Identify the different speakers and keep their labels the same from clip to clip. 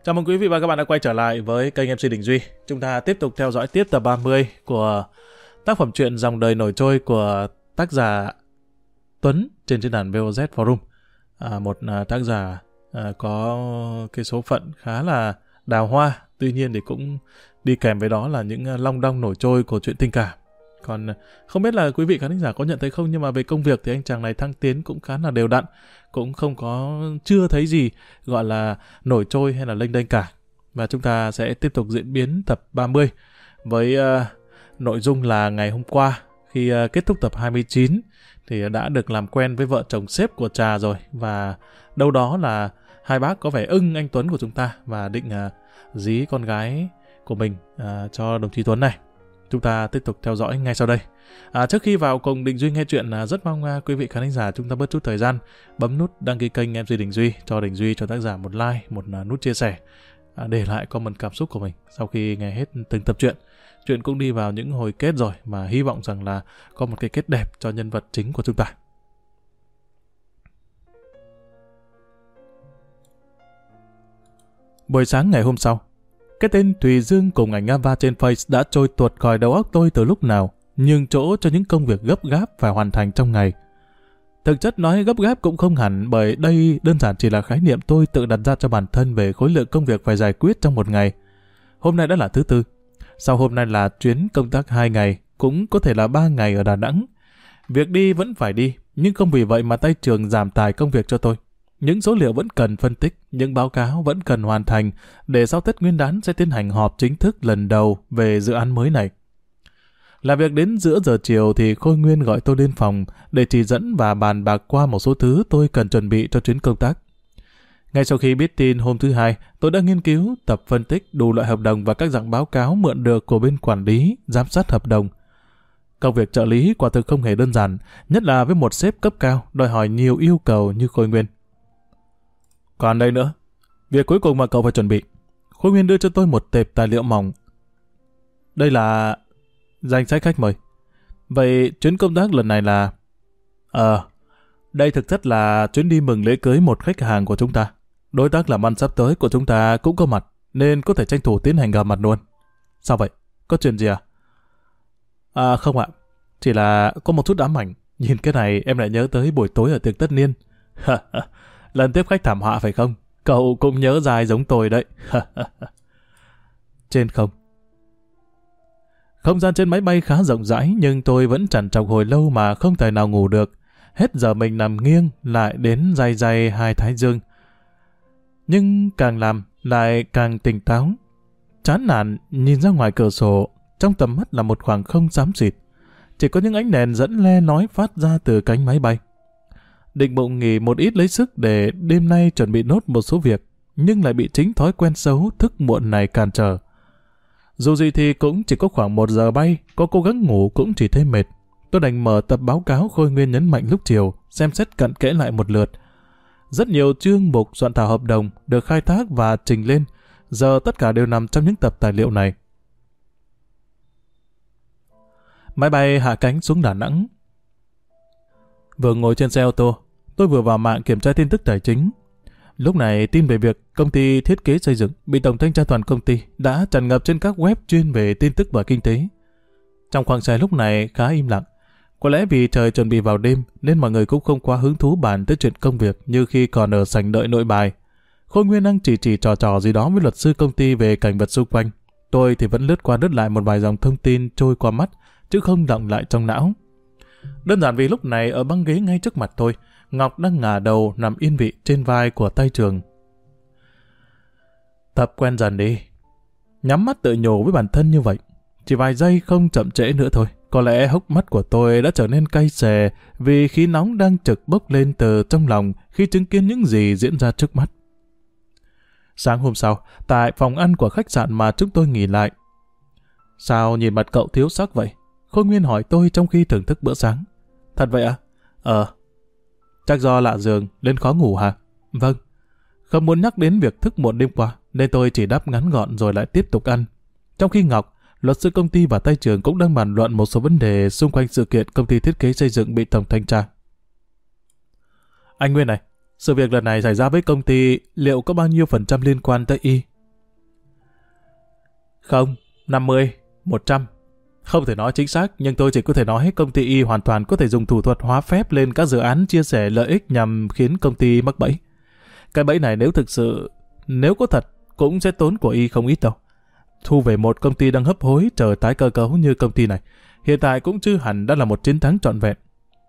Speaker 1: Chào mừng quý vị và các bạn đã quay trở lại với kênh MC Đình Duy. Chúng ta tiếp tục theo dõi tiếp tập 30 của tác phẩm truyện Dòng đời nổi trôi của tác giả Tuấn trên diễn đàn VOZ Forum. Một tác giả có cái số phận khá là đào hoa, tuy nhiên thì cũng đi kèm với đó là những long đong nổi trôi của chuyện tình cảm. Còn không biết là quý vị khán giả có nhận thấy không, nhưng mà về công việc thì anh chàng này thăng tiến cũng khá là đều đặn, cũng chưa thấy gì gọi là nổi trôi hay là lênh đênh cả. Và chúng ta sẽ tiếp tục diễn biến tập 30 với nội dung là ngày hôm qua khi kết thúc tập 29 thì đã được làm quen với vợ chồng sếp của Trà rồi, và đâu đó là hai bác có vẻ ưng anh Tuấn của chúng ta và định dí con gái của mình cho đồng chí Tuấn này. Chúng ta tiếp tục theo dõi ngay sau đây. Trước khi vào cùng Đình Duy nghe chuyện, rất mong quý vị khán giả chúng ta bớt chút thời gian bấm nút đăng ký kênh MC Đình Duy, cho tác giả một like, một nút chia sẻ, để lại comment cảm xúc của mình sau khi nghe hết từng tập truyện. Chuyện cũng đi vào những hồi kết rồi, mà hy vọng rằng là có một cái kết đẹp cho nhân vật chính của chúng ta. Buổi sáng ngày hôm sau, cái tên Thùy Dương cùng ảnh Ava trên Face đã trôi tuột khỏi đầu óc tôi từ lúc nào, nhường chỗ cho những công việc gấp gáp phải hoàn thành trong ngày. Thực chất nói gấp gáp cũng không hẳn, bởi đây đơn giản chỉ là khái niệm tôi tự đặt ra cho bản thân về khối lượng công việc phải giải quyết trong một ngày. Hôm nay đã là thứ tư, sau hôm nay là chuyến công tác 2 ngày, cũng có thể là 3 ngày ở Đà Nẵng. Việc đi vẫn phải đi, nhưng không vì vậy mà tay trường giảm tài công việc cho tôi. Những số liệu vẫn cần phân tích, những báo cáo vẫn cần hoàn thành, để sau Tết Nguyên đán sẽ tiến hành họp chính thức lần đầu về dự án mới này. Làm việc đến giữa giờ chiều thì Khôi Nguyên gọi tôi lên phòng để chỉ dẫn và bàn bạc qua một số thứ tôi cần chuẩn bị cho chuyến công tác. Ngay sau khi biết tin hôm thứ Hai, tôi đã nghiên cứu, tập phân tích đủ loại hợp đồng và các dạng báo cáo mượn được của bên quản lý, giám sát hợp đồng. Công việc trợ lý quả thực không hề đơn giản, nhất là với một sếp cấp cao đòi hỏi nhiều yêu cầu như Khôi Nguyên. Còn đây nữa, việc cuối cùng mà cậu phải chuẩn bị. Khôi Nguyên đưa cho tôi một tệp tài liệu mỏng. Đây là danh sách khách mời. Vậy chuyến công tác lần này là... đây thực chất là chuyến đi mừng lễ cưới một khách hàng của chúng ta. Đối tác làm ăn sắp tới của chúng ta cũng có mặt, nên có thể tranh thủ tiến hành gặp mặt luôn. Sao vậy? Có chuyện gì à? Không ạ. Chỉ là có một chút ám ảnh. Nhìn cái này em lại nhớ tới buổi tối ở tiệc tất niên. Lần tiếp khách thảm họa phải không? Cậu cũng nhớ dài giống tôi đấy. Trên không. Không gian trên máy bay khá rộng rãi, nhưng tôi vẫn trằn trọc hồi lâu mà không thể nào ngủ được. Hết giờ mình nằm nghiêng, lại đến day day hai thái dương. Nhưng càng làm, lại càng tỉnh táo. Chán nản nhìn ra ngoài cửa sổ, trong tầm mắt là một khoảng không xám xịt. Chỉ có những ánh đèn dẫn le lói phát ra từ cánh máy bay. Định bụng nghỉ một ít lấy sức để đêm nay chuẩn bị nốt một số việc, nhưng lại bị chính thói quen xấu thức muộn này cản trở. Dù gì thì cũng chỉ có khoảng 1 giờ bay, có cố gắng ngủ cũng chỉ thấy mệt. Tôi đành mở tập báo cáo Khôi Nguyên nhấn mạnh lúc chiều, xem xét cặn kẽ lại một lượt. Rất nhiều chương mục soạn thảo hợp đồng được khai thác và trình lên, giờ tất cả đều nằm trong những tập tài liệu này. Máy bay hạ cánh xuống Đà Nẵng. Vừa ngồi trên xe ô tô, tôi vừa vào mạng kiểm tra tin tức tài chính. Lúc này tin về việc công ty thiết kế xây dựng bị tổng thanh tra toàn công ty đã tràn ngập trên các web chuyên về tin tức và kinh tế. Trong khoang xe lúc này khá im lặng. Có lẽ vì trời chuẩn bị vào đêm nên mọi người cũng không quá hứng thú bàn tới chuyện công việc như khi còn ở sảnh đợi nội bài. Khôi Nguyên đang chỉ trò gì đó với luật sư công ty về cảnh vật xung quanh. Tôi thì vẫn lướt qua lướt lại một vài dòng thông tin trôi qua mắt, chứ không đọng lại trong não. Đơn giản vì lúc này ở băng ghế ngay trước mặt tôi, Ngọc đang ngả đầu nằm yên vị trên vai của tay trường. Tập quen dần đi. Nhắm mắt tự nhủ với bản thân như vậy. Chỉ vài giây không chậm trễ nữa thôi. Có lẽ hốc mắt của tôi đã trở nên cay xè vì khí nóng đang trực bốc lên từ trong lòng khi chứng kiến những gì diễn ra trước mắt. Sáng hôm sau, tại phòng ăn của khách sạn mà chúng tôi nghỉ lại. Sao nhìn mặt cậu thiếu sắc vậy? Khôi Nguyên hỏi tôi trong khi thưởng thức bữa sáng. Thật vậy à? Chắc do lạ giường nên khó ngủ hả? Vâng. Không muốn nhắc đến việc thức muộn đêm qua nên tôi chỉ đáp ngắn gọn rồi lại tiếp tục ăn. Trong khi Ngọc, luật sư công ty và tay trưởng cũng đang bàn luận một số vấn đề xung quanh sự kiện công ty thiết kế xây dựng bị tổng thanh tra. Anh Nguyên này, sự việc lần này xảy ra với công ty liệu có bao nhiêu phần trăm liên quan tới Y Không, 50, 100. Không thể nói chính xác, nhưng tôi chỉ có thể nói công ty Y hoàn toàn có thể dùng thủ thuật hóa phép lên các dự án chia sẻ lợi ích nhằm khiến công ty mắc bẫy. Cái bẫy này nếu có thật, cũng sẽ tốn của Y không ít đâu. Thu về một công ty đang hấp hối chờ tái cơ cấu như công ty này, hiện tại cũng chưa hẳn đã là một chiến thắng trọn vẹn.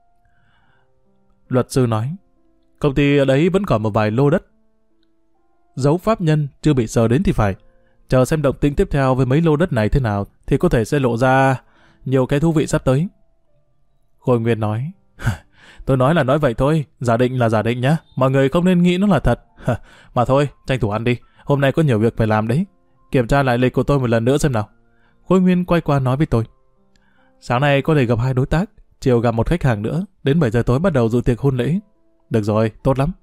Speaker 1: Luật sư nói, công ty ở đấy vẫn còn một vài lô đất dấu pháp nhân chưa bị sờ đến thì phải. Chờ xem động tĩnh tiếp theo với mấy lô đất này thế nào thì có thể sẽ lộ ra nhiều cái thú vị sắp tới. Khôi Nguyên nói, tôi nói là nói vậy thôi, giả định là giả định nhá, mọi người không nên nghĩ nó là thật. Mà thôi, tranh thủ ăn đi, hôm nay có nhiều việc phải làm đấy. Kiểm tra lại lịch của tôi một lần nữa xem nào. Khôi Nguyên quay qua nói với tôi, sáng nay có thể gặp 2 đối tác, chiều gặp một khách hàng nữa, đến 7 giờ tối bắt đầu dự tiệc hôn lễ. Được rồi, tốt lắm.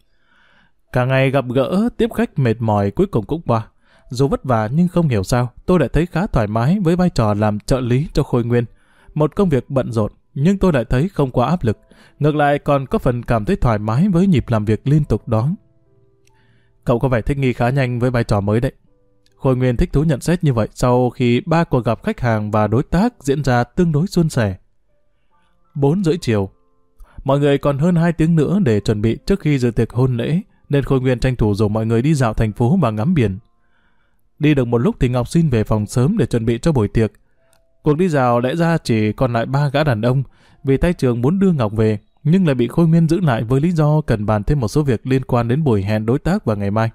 Speaker 1: Cả ngày gặp gỡ, tiếp khách mệt mỏi cuối cùng cũng qua. Dù vất vả nhưng không hiểu sao, tôi lại thấy khá thoải mái với vai trò làm trợ lý cho Khôi Nguyên. Một công việc bận rộn, nhưng tôi lại thấy không quá áp lực. Ngược lại còn có phần cảm thấy thoải mái với nhịp làm việc liên tục đó. Cậu có vẻ thích nghi khá nhanh với vai trò mới đấy. Khôi Nguyên thích thú nhận xét như vậy sau khi 3 cuộc gặp khách hàng và đối tác diễn ra tương đối suôn sẻ. 4 rưỡi chiều. Mọi người còn hơn 2 tiếng nữa để chuẩn bị trước khi dự tiệc hôn lễ, nên Khôi Nguyên tranh thủ rủ mọi người đi dạo thành phố và ngắm biển. Đi được một lúc thì Ngọc xin về phòng sớm để chuẩn bị cho buổi tiệc. Cuộc đi dạo lẽ ra chỉ còn lại 3 gã đàn ông, vì tay trường muốn đưa Ngọc về, nhưng lại bị Khôi Nguyên giữ lại với lý do cần bàn thêm một số việc liên quan đến buổi hẹn đối tác vào ngày mai.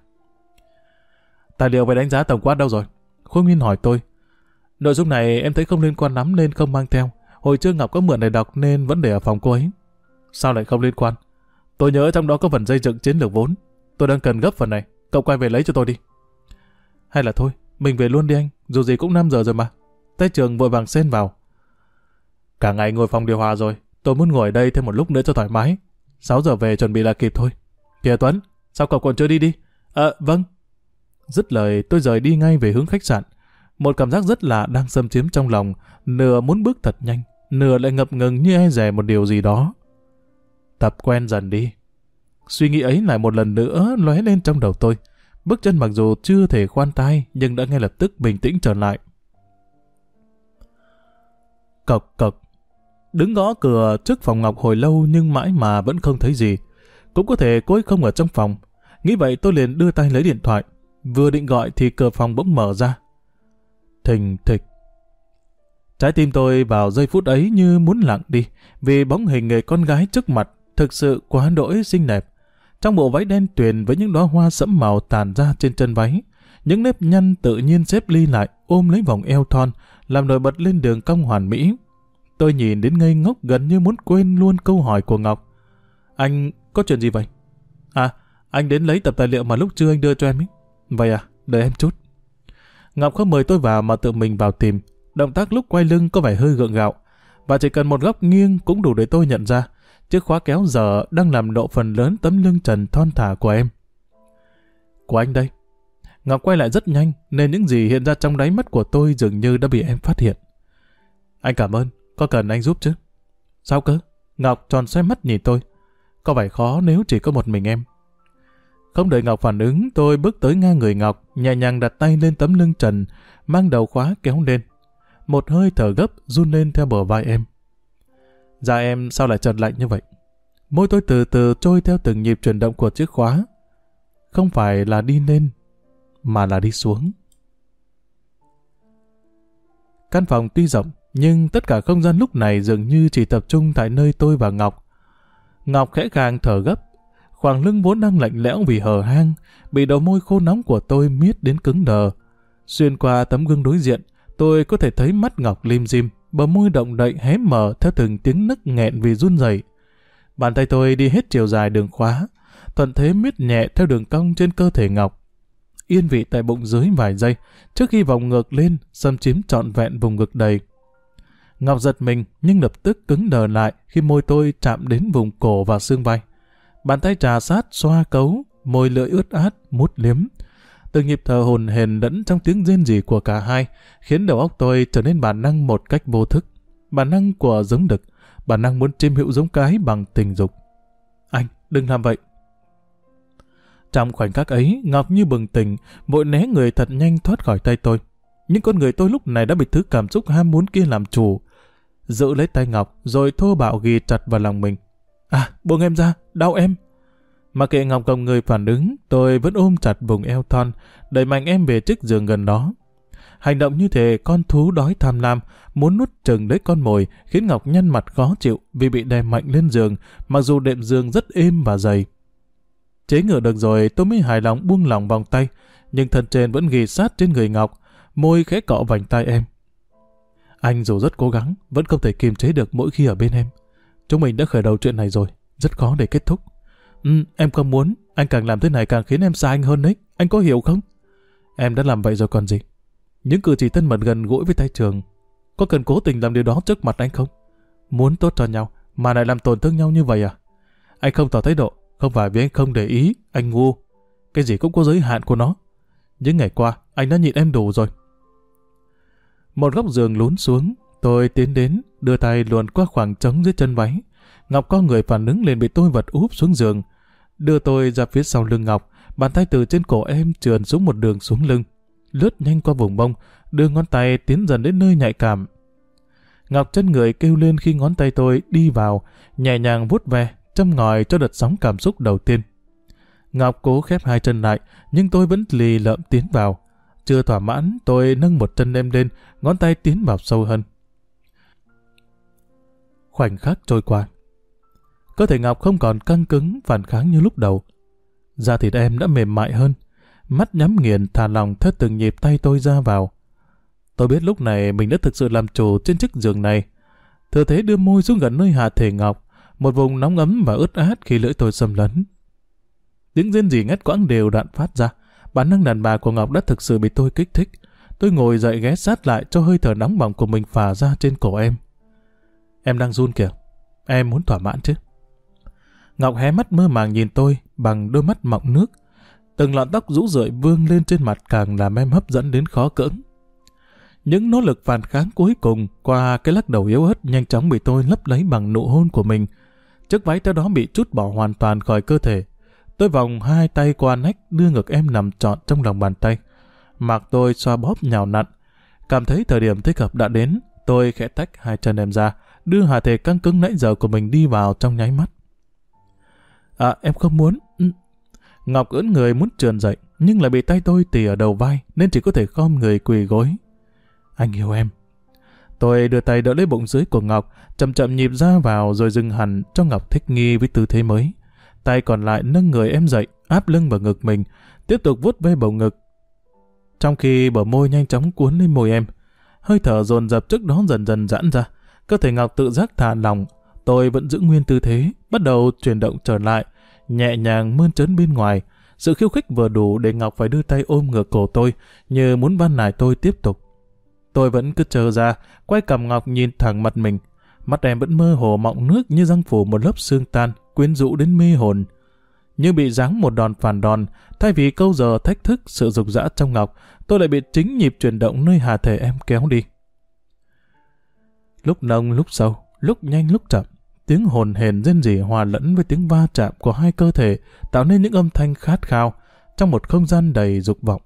Speaker 1: Tài liệu về đánh giá tổng quát đâu rồi? Khôi Nguyên hỏi tôi. Nội dung này em thấy không liên quan lắm nên không mang theo. Hồi trưa Ngọc có mượn để đọc nên vẫn để ở phòng cô ấy. Sao lại không liên quan? Tôi nhớ trong đó có phần xây dựng chiến lược vốn. Tôi đang cần gấp phần này. Cậu quay về lấy cho tôi đi. Hay là thôi, mình về luôn đi anh. Dù gì cũng 5 giờ rồi mà. Tay trường vội vàng xen vào. Cả ngày ngồi phòng điều hòa rồi. Tôi muốn ngồi ở đây thêm một lúc nữa cho thoải mái. 6 giờ về chuẩn bị là kịp thôi. Kìa Tuấn, sao cậu còn chưa đi đi? Vâng. Dứt lời tôi rời đi ngay về hướng khách sạn. Một cảm giác rất lạ đang xâm chiếm trong lòng, nửa muốn bước thật nhanh, nửa lại ngập ngừng như e dè một điều gì đó. Tập quen dần đi. Suy nghĩ ấy lại một lần nữa lóe lên trong đầu tôi. Bước chân mặc dù chưa thể khoan thai nhưng đã ngay lập tức bình tĩnh trở lại. Cộc cộc. Đứng gõ cửa trước phòng Ngọc hồi lâu nhưng mãi mà vẫn không thấy gì. Cũng có thể cô ấy không ở trong phòng. Nghĩ vậy tôi liền đưa tay lấy điện thoại. Vừa định gọi thì cửa phòng bỗng mở ra. Thình thịch. Trái tim tôi vào giây phút ấy như muốn lặng đi, vì bóng hình người con gái trước mặt thực sự quá đỗi xinh đẹp. Trong bộ váy đen tuyền với những đóa hoa sẫm màu tàn ra trên chân váy, những nếp nhăn tự nhiên xếp ly lại ôm lấy vòng eo thon, làm nổi bật lên đường cong hoàn mỹ. Tôi nhìn đến ngây ngốc gần như muốn quên luôn câu hỏi của Ngọc. Anh có chuyện gì vậy? À, anh đến lấy tập tài liệu mà lúc trưa anh đưa cho em ấy. Vậy à, đợi em chút. Ngọc không mời tôi vào mà tự mình vào tìm. Động tác lúc quay lưng có vẻ hơi gượng gạo, và chỉ cần một góc nghiêng cũng đủ để tôi nhận ra chiếc khóa kéo giờ đang làm lộ phần lớn tấm lưng trần thon thả của em. Của anh đây. Ngọc quay lại rất nhanh nên những gì hiện ra trong đáy mắt của tôi dường như đã bị em phát hiện. Anh cảm ơn, có cần anh giúp chứ? Sao cơ? Ngọc tròn xoe mắt nhìn tôi. Có vẻ khó nếu chỉ có một mình em. Không đợi Ngọc phản ứng, tôi bước tới ngang người Ngọc, nhẹ nhàng đặt tay lên tấm lưng trần, mang đầu khóa kéo lên. Một hơi thở gấp run lên theo bờ vai em. Da em sao lại chợt lạnh như vậy? Môi tôi từ từ trôi theo từng nhịp chuyển động của chiếc khóa. Không phải là đi lên, mà là đi xuống. Căn phòng tuy rộng, nhưng tất cả không gian lúc này dường như chỉ tập trung tại nơi tôi và Ngọc. Ngọc khẽ khàng thở gấp. Khoảng lưng vốn đang lạnh lẽo vì hở hang, bị đầu môi khô nóng của tôi miết đến cứng đờ. Xuyên qua tấm gương đối diện, tôi có thể thấy mắt Ngọc lim dim, bờ môi động đậy hé mở theo từng tiếng nức nghẹn vì run rẩy. Bàn tay tôi đi hết chiều dài đường khóa, thuận thế miết nhẹ theo đường cong trên cơ thể Ngọc. Yên vị tại bụng dưới vài giây, trước khi vòng ngược lên, xâm chiếm trọn vẹn vùng ngực đầy. Ngọc giật mình nhưng lập tức cứng đờ lại khi môi tôi chạm đến vùng cổ và xương vai. Bàn tay trà sát xoa cấu, môi lưỡi ướt át, mút liếm. Từng nhịp thở hồn hển lẫn trong tiếng rên rỉ của cả hai, khiến đầu óc tôi trở nên bản năng một cách vô thức. Bản năng của giống đực, bản năng muốn chiếm hữu giống cái bằng tình dục. Anh, đừng làm vậy. Trong khoảnh khắc ấy, Ngọc như bừng tỉnh, vội né người thật nhanh thoát khỏi tay tôi. Nhưng con người tôi lúc này đã bị thứ cảm xúc ham muốn kia làm chủ. Giữ lấy tay Ngọc rồi thô bạo ghì chặt vào lòng mình. À, buông em ra, đau em. Mà kệ Ngọc gồng người phản ứng, tôi vẫn ôm chặt vùng eo thon, đẩy mạnh em về chiếc giường gần đó. Hành động như thế con thú đói tham lam, muốn nuốt chửng lấy con mồi, khiến Ngọc nhăn mặt khó chịu vì bị đè mạnh lên giường, mặc dù đệm giường rất êm và dày. Chế ngự được rồi, tôi mới hài lòng buông lỏng vòng tay, nhưng thân trên vẫn ghì sát trên người Ngọc, môi khẽ cọ vành tai em. Anh dù rất cố gắng, vẫn không thể kiềm chế được mỗi khi ở bên em. Chúng mình đã khởi đầu chuyện này rồi, rất khó để kết thúc. Em không muốn, anh càng làm thế này càng khiến em xa anh hơn đấy, anh có hiểu không? Em đã làm vậy rồi còn gì. Những cử chỉ thân mật gần gũi với tay Trường, có cần cố tình làm điều đó trước mặt anh không? Muốn tốt cho nhau, mà lại làm tổn thương nhau như vậy à? Anh không tỏ thái độ, không phải vì anh không để ý, anh ngu. Cái gì cũng có giới hạn của nó. Những ngày qua, anh đã nhịn em đủ rồi. Một góc giường lún xuống, tôi tiến đến, đưa tay luồn qua khoảng trống dưới chân váy. Ngọc co người phản ứng liền bị tôi vật úp xuống giường. Đưa tôi ra phía sau lưng Ngọc, bàn tay từ trên cổ em trườn xuống một đường xuống lưng, lướt nhanh qua vùng mông, đưa ngón tay tiến dần đến nơi nhạy cảm. Ngọc chân người kêu lên khi ngón tay tôi đi vào, nhẹ nhàng vuốt ve, châm ngòi cho đợt sóng cảm xúc đầu tiên. Ngọc cố khép hai chân lại, nhưng tôi vẫn lì lợm tiến vào. Chưa thỏa mãn, tôi nâng một chân em lên, ngón tay tiến vào sâu hơn. Khoảnh khắc trôi qua. Cơ thể Ngọc không còn căng cứng, phản kháng như lúc đầu. Da thịt em đã mềm mại hơn, mắt nhắm nghiền thả lòng theo từng nhịp tay tôi ra vào. Tôi biết lúc này mình đã thực sự làm chủ trên chiếc giường này. Thừa thế đưa môi xuống gần nơi hạ thể Ngọc, một vùng nóng ấm và ướt át khi lưỡi tôi xâm lấn. Tiếng rên rỉ ngắt quãng đều đặn phát ra. Bản năng đàn bà của Ngọc đã thực sự bị tôi kích thích. Tôi ngồi dậy ghé sát lại cho hơi thở nóng bỏng của mình phả ra trên cổ em. Em đang run kìa. Em muốn thỏa mãn chứ? Ngọc hé mắt mơ màng nhìn tôi bằng đôi mắt mọng nước. Từng lọn tóc rũ rượi vương lên trên mặt càng làm em hấp dẫn đến khó cưỡng. Những nỗ lực phản kháng cuối cùng qua cái lắc đầu yếu ớt nhanh chóng bị tôi lấp lấy bằng nụ hôn của mình. Chiếc váy theo đó bị trút bỏ hoàn toàn khỏi cơ thể. Tôi vòng hai tay qua nách đưa ngực em nằm trọn trong lòng bàn tay. Mặc tôi xoa bóp nhào nặn. Cảm thấy thời điểm thích hợp đã đến, tôi khẽ tách hai chân em ra, đưa hạ thể căng cứng nãy giờ của mình đi vào trong nháy mắt. À, em không muốn. Ngọc ưỡn người muốn trườn dậy, nhưng lại bị tay tôi tì ở đầu vai, nên chỉ có thể khom người quỳ gối. Anh yêu em. Tôi đưa tay đỡ lấy bụng dưới của Ngọc, chậm chậm nhịp ra vào rồi dừng hẳn cho Ngọc thích nghi với tư thế mới. Tay còn lại nâng người em dậy, áp lưng vào ngực mình, tiếp tục vuốt ve bầu ngực. Trong khi bờ môi nhanh chóng cuốn lên môi em, hơi thở dồn dập trước đó dần dần giãn ra, cơ thể Ngọc tự giác thả lỏng. Tôi vẫn giữ nguyên tư thế, bắt đầu chuyển động trở lại, nhẹ nhàng mơn trớn bên ngoài. Sự khiêu khích vừa đủ để Ngọc phải đưa tay ôm ngược cổ tôi, như muốn van nài tôi tiếp tục. Tôi vẫn cứ chờ ra, quay cằm Ngọc nhìn thẳng mặt mình. Mắt em vẫn mơ hồ mọng nước như răng phủ một lớp xương tan, quyến rũ đến mê hồn. Như bị giáng một đòn phản đòn, thay vì câu giờ thách thức sự dục dã trong Ngọc, tôi lại bị chính nhịp chuyển động nơi hạ thể em kéo đi. Lúc nông lúc sâu, lúc nhanh lúc chậm, tiếng hồn hển rên rỉ hòa lẫn với tiếng va chạm của hai cơ thể tạo nên những âm thanh khát khao trong một không gian đầy dục vọng.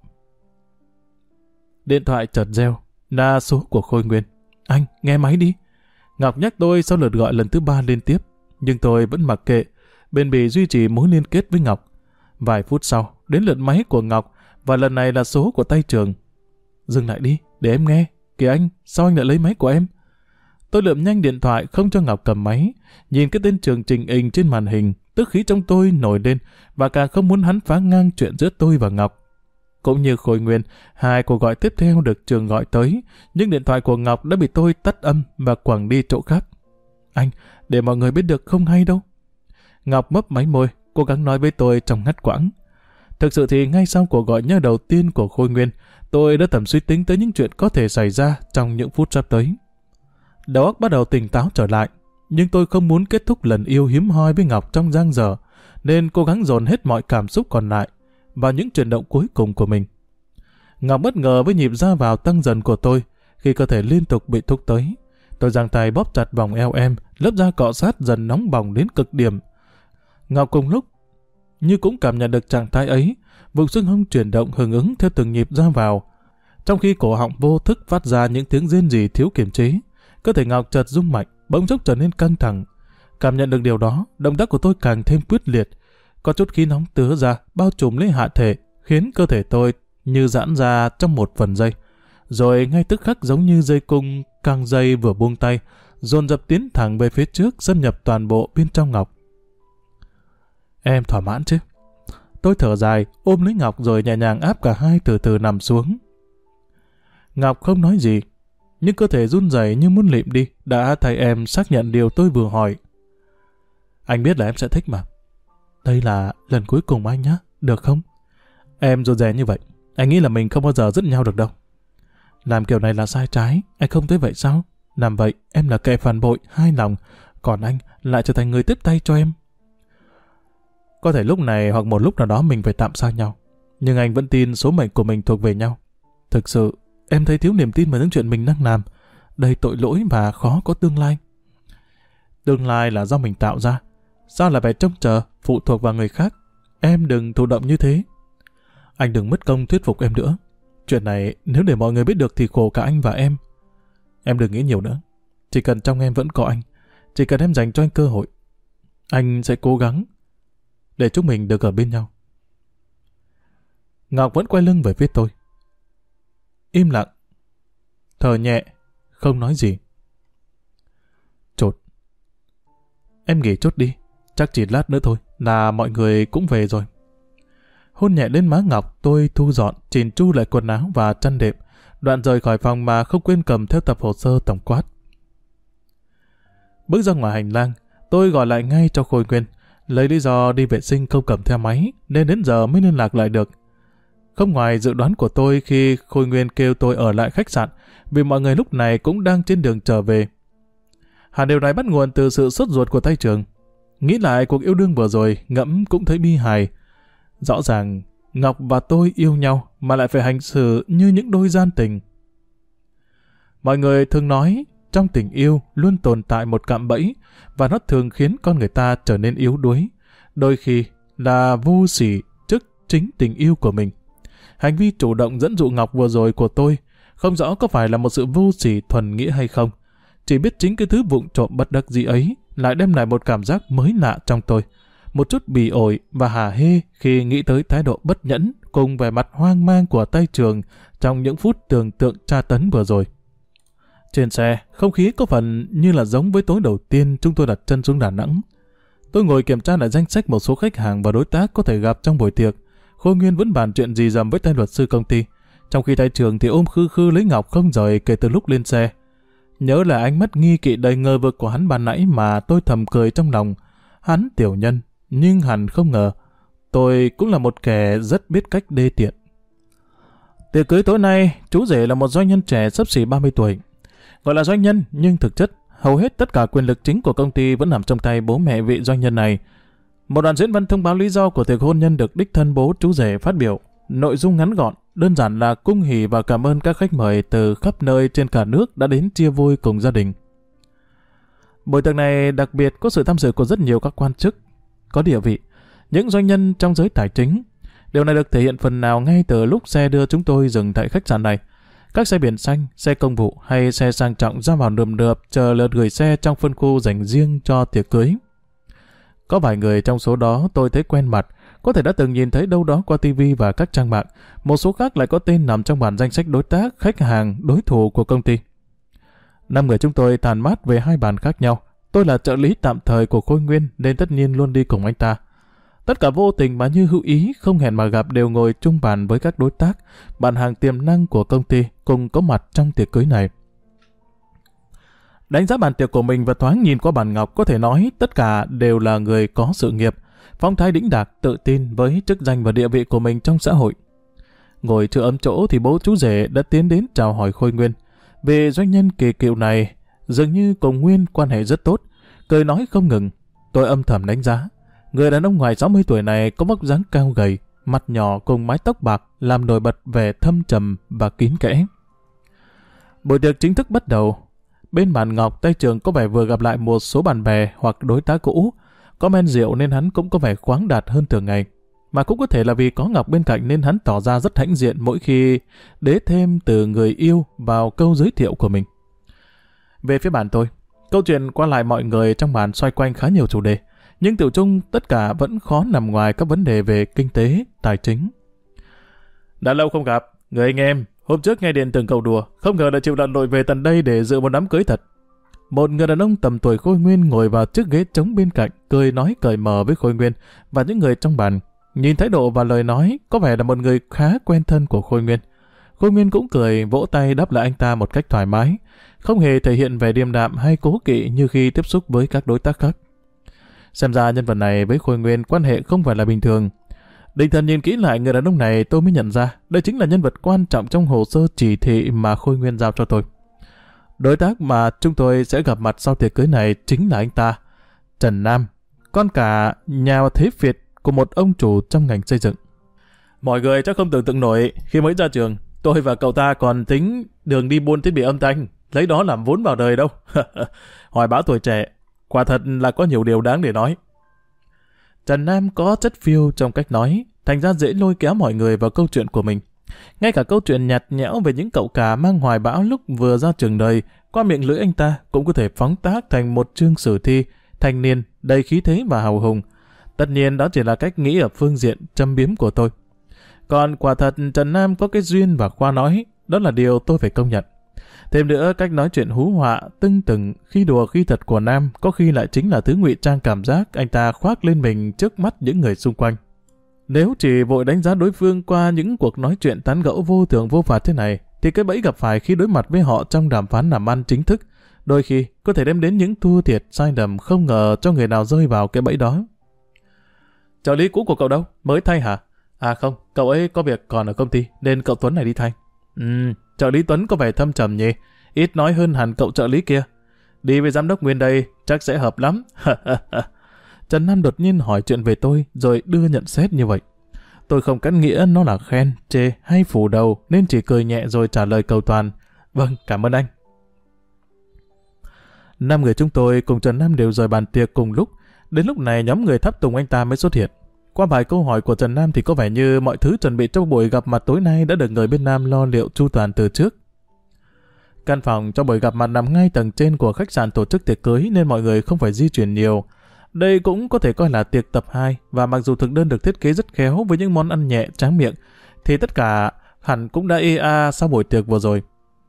Speaker 1: Điện thoại chợt reo, là số của Khôi Nguyên. Anh, nghe máy đi. Ngọc nhắc tôi sau lượt gọi lần thứ 3 liên tiếp, nhưng tôi vẫn mặc kệ, bền bỉ duy trì mối liên kết với Ngọc. Vài phút sau, đến lượt máy của Ngọc, và lần này là số của tay Trường. Dừng lại đi, để em nghe. Kìa anh, sao anh lại lấy máy của em? Tôi lượm nhanh điện thoại không cho Ngọc cầm máy, nhìn cái tên Trường trình hình trên màn hình, tức khí trong tôi nổi lên và càng không muốn hắn phá ngang chuyện giữa tôi và Ngọc. Cũng như Khôi Nguyên, hai cuộc gọi tiếp theo được Trường gọi tới, nhưng điện thoại của Ngọc đã bị tôi tắt âm và quẳng đi chỗ khác. Anh, để mọi người biết được không hay đâu. Ngọc mấp máy môi, cố gắng nói với tôi trong ngắt quãng. Thực sự thì ngay sau cuộc gọi nhớ đầu tiên của Khôi Nguyên, tôi đã thầm suy tính tới những chuyện có thể xảy ra trong những phút sắp tới. Đầu óc bắt đầu tỉnh táo trở lại, nhưng tôi không muốn kết thúc lần yêu hiếm hoi với Ngọc trong dang dở, nên cố gắng dồn hết mọi cảm xúc còn lại vào những chuyển động cuối cùng của mình. Ngọc bất ngờ với nhịp ra vào tăng dần của tôi khi cơ thể liên tục bị thúc tới. Tôi giang tay bóp chặt vòng eo em, lớp da cọ sát dần nóng bỏng đến cực điểm. Ngọc cùng lúc như cũng cảm nhận được trạng thái ấy, vùng xương hông chuyển động hưởng ứng theo từng nhịp ra vào. Trong khi cổ họng vô thức phát ra những tiếng rên rỉ thiếu kiềm chế, cơ thể Ngọc chợt rung mạnh, bỗng chốc trở nên căng thẳng. Cảm nhận được điều đó, động tác của tôi càng thêm quyết liệt. Có chút khí nóng tứa ra, bao trùm lấy hạ thể, khiến cơ thể tôi như giãn ra trong một phần giây. Rồi ngay tức khắc giống như dây cung căng dây vừa buông tay, dồn dập tiến thẳng về phía trước, xâm nhập toàn bộ bên trong Ngọc. Em thỏa mãn chứ? Tôi thở dài, ôm lấy Ngọc rồi nhẹ nhàng áp cả hai từ từ nằm xuống. Ngọc không nói gì, nhưng cơ thể run rẩy như muốn lịm đi, đã thay em xác nhận điều tôi vừa hỏi. Anh biết là em sẽ thích mà. Đây là lần cuối cùng anh nhé, được không? Em rụt rè như vậy, anh nghĩ là mình không bao giờ dứt nhau được đâu. Làm kiểu này là sai trái, anh không thấy vậy sao? Làm vậy, em là kẻ phản bội, hai lòng, còn anh lại trở thành người tiếp tay cho em. Có thể lúc này hoặc một lúc nào đó mình phải tạm xa nhau, nhưng anh vẫn tin số mệnh của mình thuộc về nhau. Thực sự, em thấy thiếu niềm tin vào những chuyện mình đang làm. Đây tội lỗi và khó có tương lai. Tương lai là do mình tạo ra. Sao lại phải trông chờ, phụ thuộc vào người khác? Em đừng thụ động như thế. Anh đừng mất công thuyết phục em nữa. Chuyện này nếu để mọi người biết được thì khổ cả anh và em. Em đừng nghĩ nhiều nữa. Chỉ cần trong em vẫn có anh, chỉ cần em dành cho anh cơ hội, anh sẽ cố gắng để chúng mình được ở bên nhau. Ngọc vẫn quay lưng về phía tôi. Im lặng, thở nhẹ, không nói gì. Chột. Em nghỉ chút đi, chắc chỉ lát nữa thôi là mọi người cũng về rồi. Hôn nhẹ lên má Ngọc, tôi thu dọn, chỉnh chu lại quần áo và chăn đệm, đoạn rời khỏi phòng mà không quên cầm theo tập hồ sơ tổng quát. Bước ra ngoài hành lang, tôi gọi lại ngay cho Khôi Nguyên, lấy lý do đi vệ sinh không cầm theo máy, nên đến giờ mới liên lạc lại được. Không ngoài dự đoán của tôi khi Khôi Nguyên kêu tôi ở lại khách sạn, vì mọi người lúc này cũng đang trên đường trở về. Hẳn điều này bắt nguồn từ sự sốt ruột của tay Trường. Nghĩ lại cuộc yêu đương vừa rồi, ngẫm cũng thấy bi hài. Rõ ràng, Ngọc và tôi yêu nhau mà lại phải hành xử như những đôi gian tình. Mọi người thường nói, trong tình yêu luôn tồn tại một cạm bẫy, và nó thường khiến con người ta trở nên yếu đuối, đôi khi là vô sỉ trước chính tình yêu của mình. Hành vi chủ động dẫn dụ Ngọc vừa rồi của tôi, không rõ có phải là một sự vô sỉ thuần nghĩa hay không. Chỉ biết chính cái thứ vụng trộm bất đắc dĩ ấy lại đem lại một cảm giác mới lạ trong tôi. Một chút bỉ ổi và hả hê khi nghĩ tới thái độ bất nhẫn cùng vẻ mặt hoang mang của tay Trường trong những phút tưởng tượng tra tấn vừa rồi. Trên xe, không khí có phần như là giống với tối đầu tiên chúng tôi đặt chân xuống Đà Nẵng. Tôi ngồi kiểm tra lại danh sách một số khách hàng và đối tác có thể gặp trong buổi tiệc. Khôi Nguyên vẫn bàn chuyện gì dầm với tay luật sư công ty, trong khi tay Trường thì ôm khư khư lấy Ngọc không rời kể từ lúc lên xe. Nhớ là ánh mắt nghi kỵ đầy ngờ vực của hắn ban nãy mà tôi thầm cười trong lòng. Hắn tiểu nhân, nhưng hẳn không ngờ tôi cũng là một kẻ rất biết cách đê tiện. Tiệc cưới tối nay, chú rể là một doanh nhân trẻ xấp xỉ 30 tuổi. Gọi là doanh nhân, nhưng thực chất hầu hết tất cả quyền lực chính của công ty vẫn nằm trong tay bố mẹ vị doanh nhân này. Một đoạn diễn văn thông báo lý do của tiệc hôn nhân được đích thân bố chú rể phát biểu. Nội dung ngắn gọn, đơn giản là cung hỉ và cảm ơn các khách mời từ khắp nơi trên cả nước đã đến chia vui cùng gia đình. Buổi tiệc này đặc biệt có sự tham dự của rất nhiều các quan chức có địa vị, những doanh nhân trong giới tài chính. Điều này được thể hiện phần nào ngay từ lúc xe đưa chúng tôi dừng tại khách sạn này. Các xe biển xanh, xe công vụ hay xe sang trọng ra vào nườm nượp chờ lượt gửi xe trong phân khu dành riêng cho tiệc cưới. Có vài người trong số đó tôi thấy quen mặt, có thể đã từng nhìn thấy đâu đó qua TV và các trang mạng. Một số khác lại có tên nằm trong bản danh sách đối tác, khách hàng, đối thủ của công ty. 5 người chúng tôi tản mát về 2 bàn khác nhau. Tôi là trợ lý tạm thời của Khôi Nguyên nên tất nhiên luôn đi cùng anh ta. Tất cả vô tình mà như hữu ý, không hẹn mà gặp đều ngồi chung bàn với các đối tác, bạn hàng tiềm năng của công ty cùng có mặt trong tiệc cưới này. Đánh giá bàn tiệc của mình và thoáng nhìn qua bàn Ngọc, có thể nói tất cả đều là người có sự nghiệp, phong thái đĩnh đạc, tự tin với chức danh và địa vị của mình trong xã hội. Ngồi chưa ấm chỗ thì bố chú rể đã tiến đến chào hỏi Khôi Nguyên. Về doanh nhân kỳ cựu này, dường như cùng Nguyên quan hệ rất tốt, cười nói không ngừng. Tôi âm thầm đánh giá, người đàn ông ngoài 60 tuổi này có vóc dáng cao gầy, mặt nhỏ cùng mái tóc bạc làm nổi bật vẻ thâm trầm và kín kẽ. Buổi tiệc chính thức bắt đầu. Bên bàn Ngọc, tay Trường có vẻ vừa gặp lại một số bạn bè hoặc đối tác cũ. Có men rượu nên hắn cũng có vẻ khoáng đạt hơn thường ngày. mà cũng có thể là vì có Ngọc bên cạnh nên hắn tỏ ra rất hãnh diện mỗi khi đế thêm từ người yêu vào câu giới thiệu của mình. Về phía bàn tôi, câu chuyện qua lại mọi người trong bàn xoay quanh khá nhiều chủ đề, nhưng tiểu chung tất cả vẫn khó nằm ngoài các vấn đề về kinh tế, tài chính. Đã lâu không gặp, người anh em, hôm trước nghe điện tưởng cậu đùa, không ngờ đã chịu lặn lội về tận đây để dự một đám cưới thật. Một người đàn ông tầm tuổi Khôi Nguyên ngồi vào chiếc ghế trống bên cạnh, cười nói cởi mở với Khôi Nguyên và những người trong bàn. Nhìn thái độ và lời nói, có vẻ là một người khá quen thân của Khôi Nguyên. Khôi Nguyên cũng cười, vỗ tay đáp lại anh ta một cách thoải mái, không hề thể hiện vẻ điềm đạm hay cố kỵ như khi tiếp xúc với các đối tác khác. Xem ra nhân vật này với Khôi Nguyên quan hệ không phải là bình thường. Định thần nhìn kỹ lại người đàn ông này, tôi mới nhận ra đây chính là nhân vật quan trọng trong hồ sơ chỉ thị mà Khôi Nguyên giao cho tôi. Đối tác mà chúng tôi sẽ gặp mặt sau tiệc cưới này chính là anh ta, Trần Nam, con cả nhà thế Việt của một ông chủ trong ngành xây dựng. Mọi người chắc không tưởng tượng nổi, khi mới ra trường, tôi và cậu ta còn tính đường đi buôn thiết bị âm thanh, lấy đó làm vốn vào đời đâu. Hoài bão tuổi trẻ, quả thật là có nhiều điều đáng để nói. Trần Nam có chất phiêu trong cách nói, thành ra dễ lôi kéo mọi người vào câu chuyện của mình. Ngay cả câu chuyện nhạt nhẽo về những cậu cả mang hoài bão lúc vừa ra trường đời, qua miệng lưỡi anh ta cũng có thể phóng tác thành một chương sử thi, thanh niên, đầy khí thế và hào hùng. Tất nhiên đó chỉ là cách nghĩ ở phương diện châm biếm của tôi. Còn quả thật Trần Nam có cái duyên và khoa nói, đó là điều tôi phải công nhận. Thêm nữa, cách nói chuyện hú họa, tưng tửng, khi đùa khi thật của Nam có khi lại chính là thứ ngụy trang cảm giác anh ta khoác lên mình trước mắt những người xung quanh. Nếu chỉ vội đánh giá đối phương qua những cuộc nói chuyện tán gẫu vô thưởng vô phạt thế này, thì cái bẫy gặp phải khi đối mặt với họ trong đàm phán làm ăn chính thức, đôi khi có thể đem đến những thua thiệt sai lầm không ngờ cho người nào rơi vào cái bẫy đó. Trợ lý cũ của cậu đâu? Mới thay hả? À không, cậu ấy có việc còn ở công ty, nên cậu Tuấn này đi thay. Trợ lý Tuấn có vẻ thâm trầm nhỉ, ít nói hơn hẳn cậu trợ lý kia. Đi với giám đốc Nguyên đây, chắc sẽ hợp lắm. Trần Nam đột nhiên hỏi chuyện về tôi, rồi đưa nhận xét như vậy. Tôi không cắt nghĩa nó là khen, chê hay phủ đầu, nên chỉ cười nhẹ rồi trả lời cầu toàn. Vâng, cảm ơn anh. 5 người chúng tôi cùng Trần Nam đều rời bàn tiệc cùng lúc. Đến lúc này nhóm người tháp tùng anh ta mới xuất hiện. Qua vài câu hỏi của Trần Nam thì có vẻ như mọi thứ chuẩn bị cho buổi gặp mặt tối nay đã được người bên Nam lo liệu chu toàn từ trước. Căn phòng cho buổi gặp mặt nằm ngay tầng trên của khách sạn tổ chức tiệc cưới nên mọi người không phải di chuyển nhiều. Đây cũng có thể coi là tiệc tập 2 và mặc dù thực đơn được thiết kế rất khéo với những món ăn nhẹ tráng miệng thì tất cả hẳn cũng đã ê a sau buổi tiệc vừa rồi.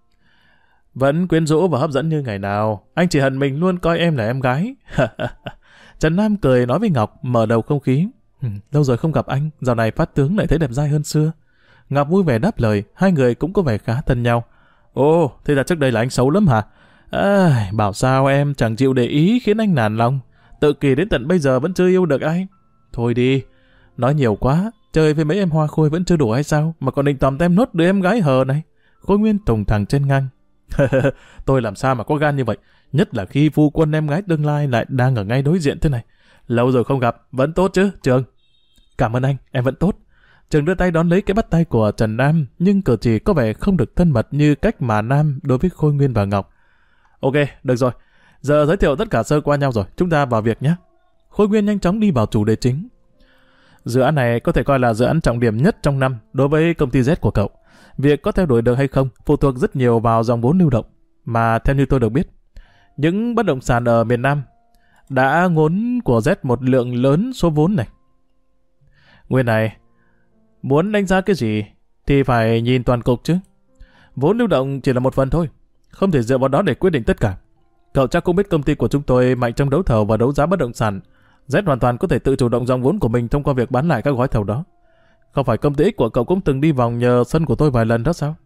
Speaker 1: Vẫn quyến rũ và hấp dẫn như ngày nào, anh chỉ hận mình luôn coi em là em gái. Trần Nam cười nói với Ngọc, mở đầu không khí. Lâu rồi không gặp anh, dạo này phát tướng lại thấy đẹp dai hơn xưa. Ngọc vui vẻ đáp lời, hai người cũng có vẻ khá thân nhau. Ồ, thế là trước đây là anh xấu lắm hả? Bảo sao em chẳng chịu để ý khiến anh nản lòng. Tự kỷ đến tận bây giờ vẫn chưa yêu được ai. Thôi đi, nói nhiều quá, chơi với mấy em hoa khôi vẫn chưa đủ hay sao, mà còn định tòm tem nốt đứa em gái hờ này. Khôi Nguyên tùng thẳng trên ngang. Tôi làm sao mà có gan như vậy, nhất là khi phu quân em gái tương lai lại đang ở ngay đối diện thế này. Lâu rồi không gặp, vẫn tốt chứ, Trường? Cảm ơn anh, em vẫn tốt. Trường đưa tay đón lấy cái bắt tay của Trần Nam, nhưng cử chỉ có vẻ không được thân mật như cách mà Nam đối với Khôi Nguyên và Ngọc. Ok, được rồi. Giờ giới thiệu tất cả sơ qua nhau rồi, chúng ta vào việc nhé. Khôi Nguyên nhanh chóng đi vào chủ đề chính. Dự án này có thể coi là dự án trọng điểm nhất trong năm đối với công ty Z của cậu. Việc có theo đuổi được hay không phụ thuộc rất nhiều vào dòng vốn lưu động. Mà theo như tôi được biết, những bất động sản ở miền Nam đã ngốn của Z một lượng lớn số vốn này. Nguyên này, muốn đánh giá cái gì thì phải nhìn toàn cục chứ. Vốn lưu động chỉ là một phần thôi, không thể dựa vào đó để quyết định tất cả. Cậu chắc cũng biết công ty của chúng tôi mạnh trong đấu thầu và đấu giá bất động sản. Z hoàn toàn có thể tự chủ động dòng vốn của mình thông qua việc bán lại các gói thầu đó. Không phải công ty X của cậu cũng từng đi vòng nhờ sân của tôi vài lần đó sao?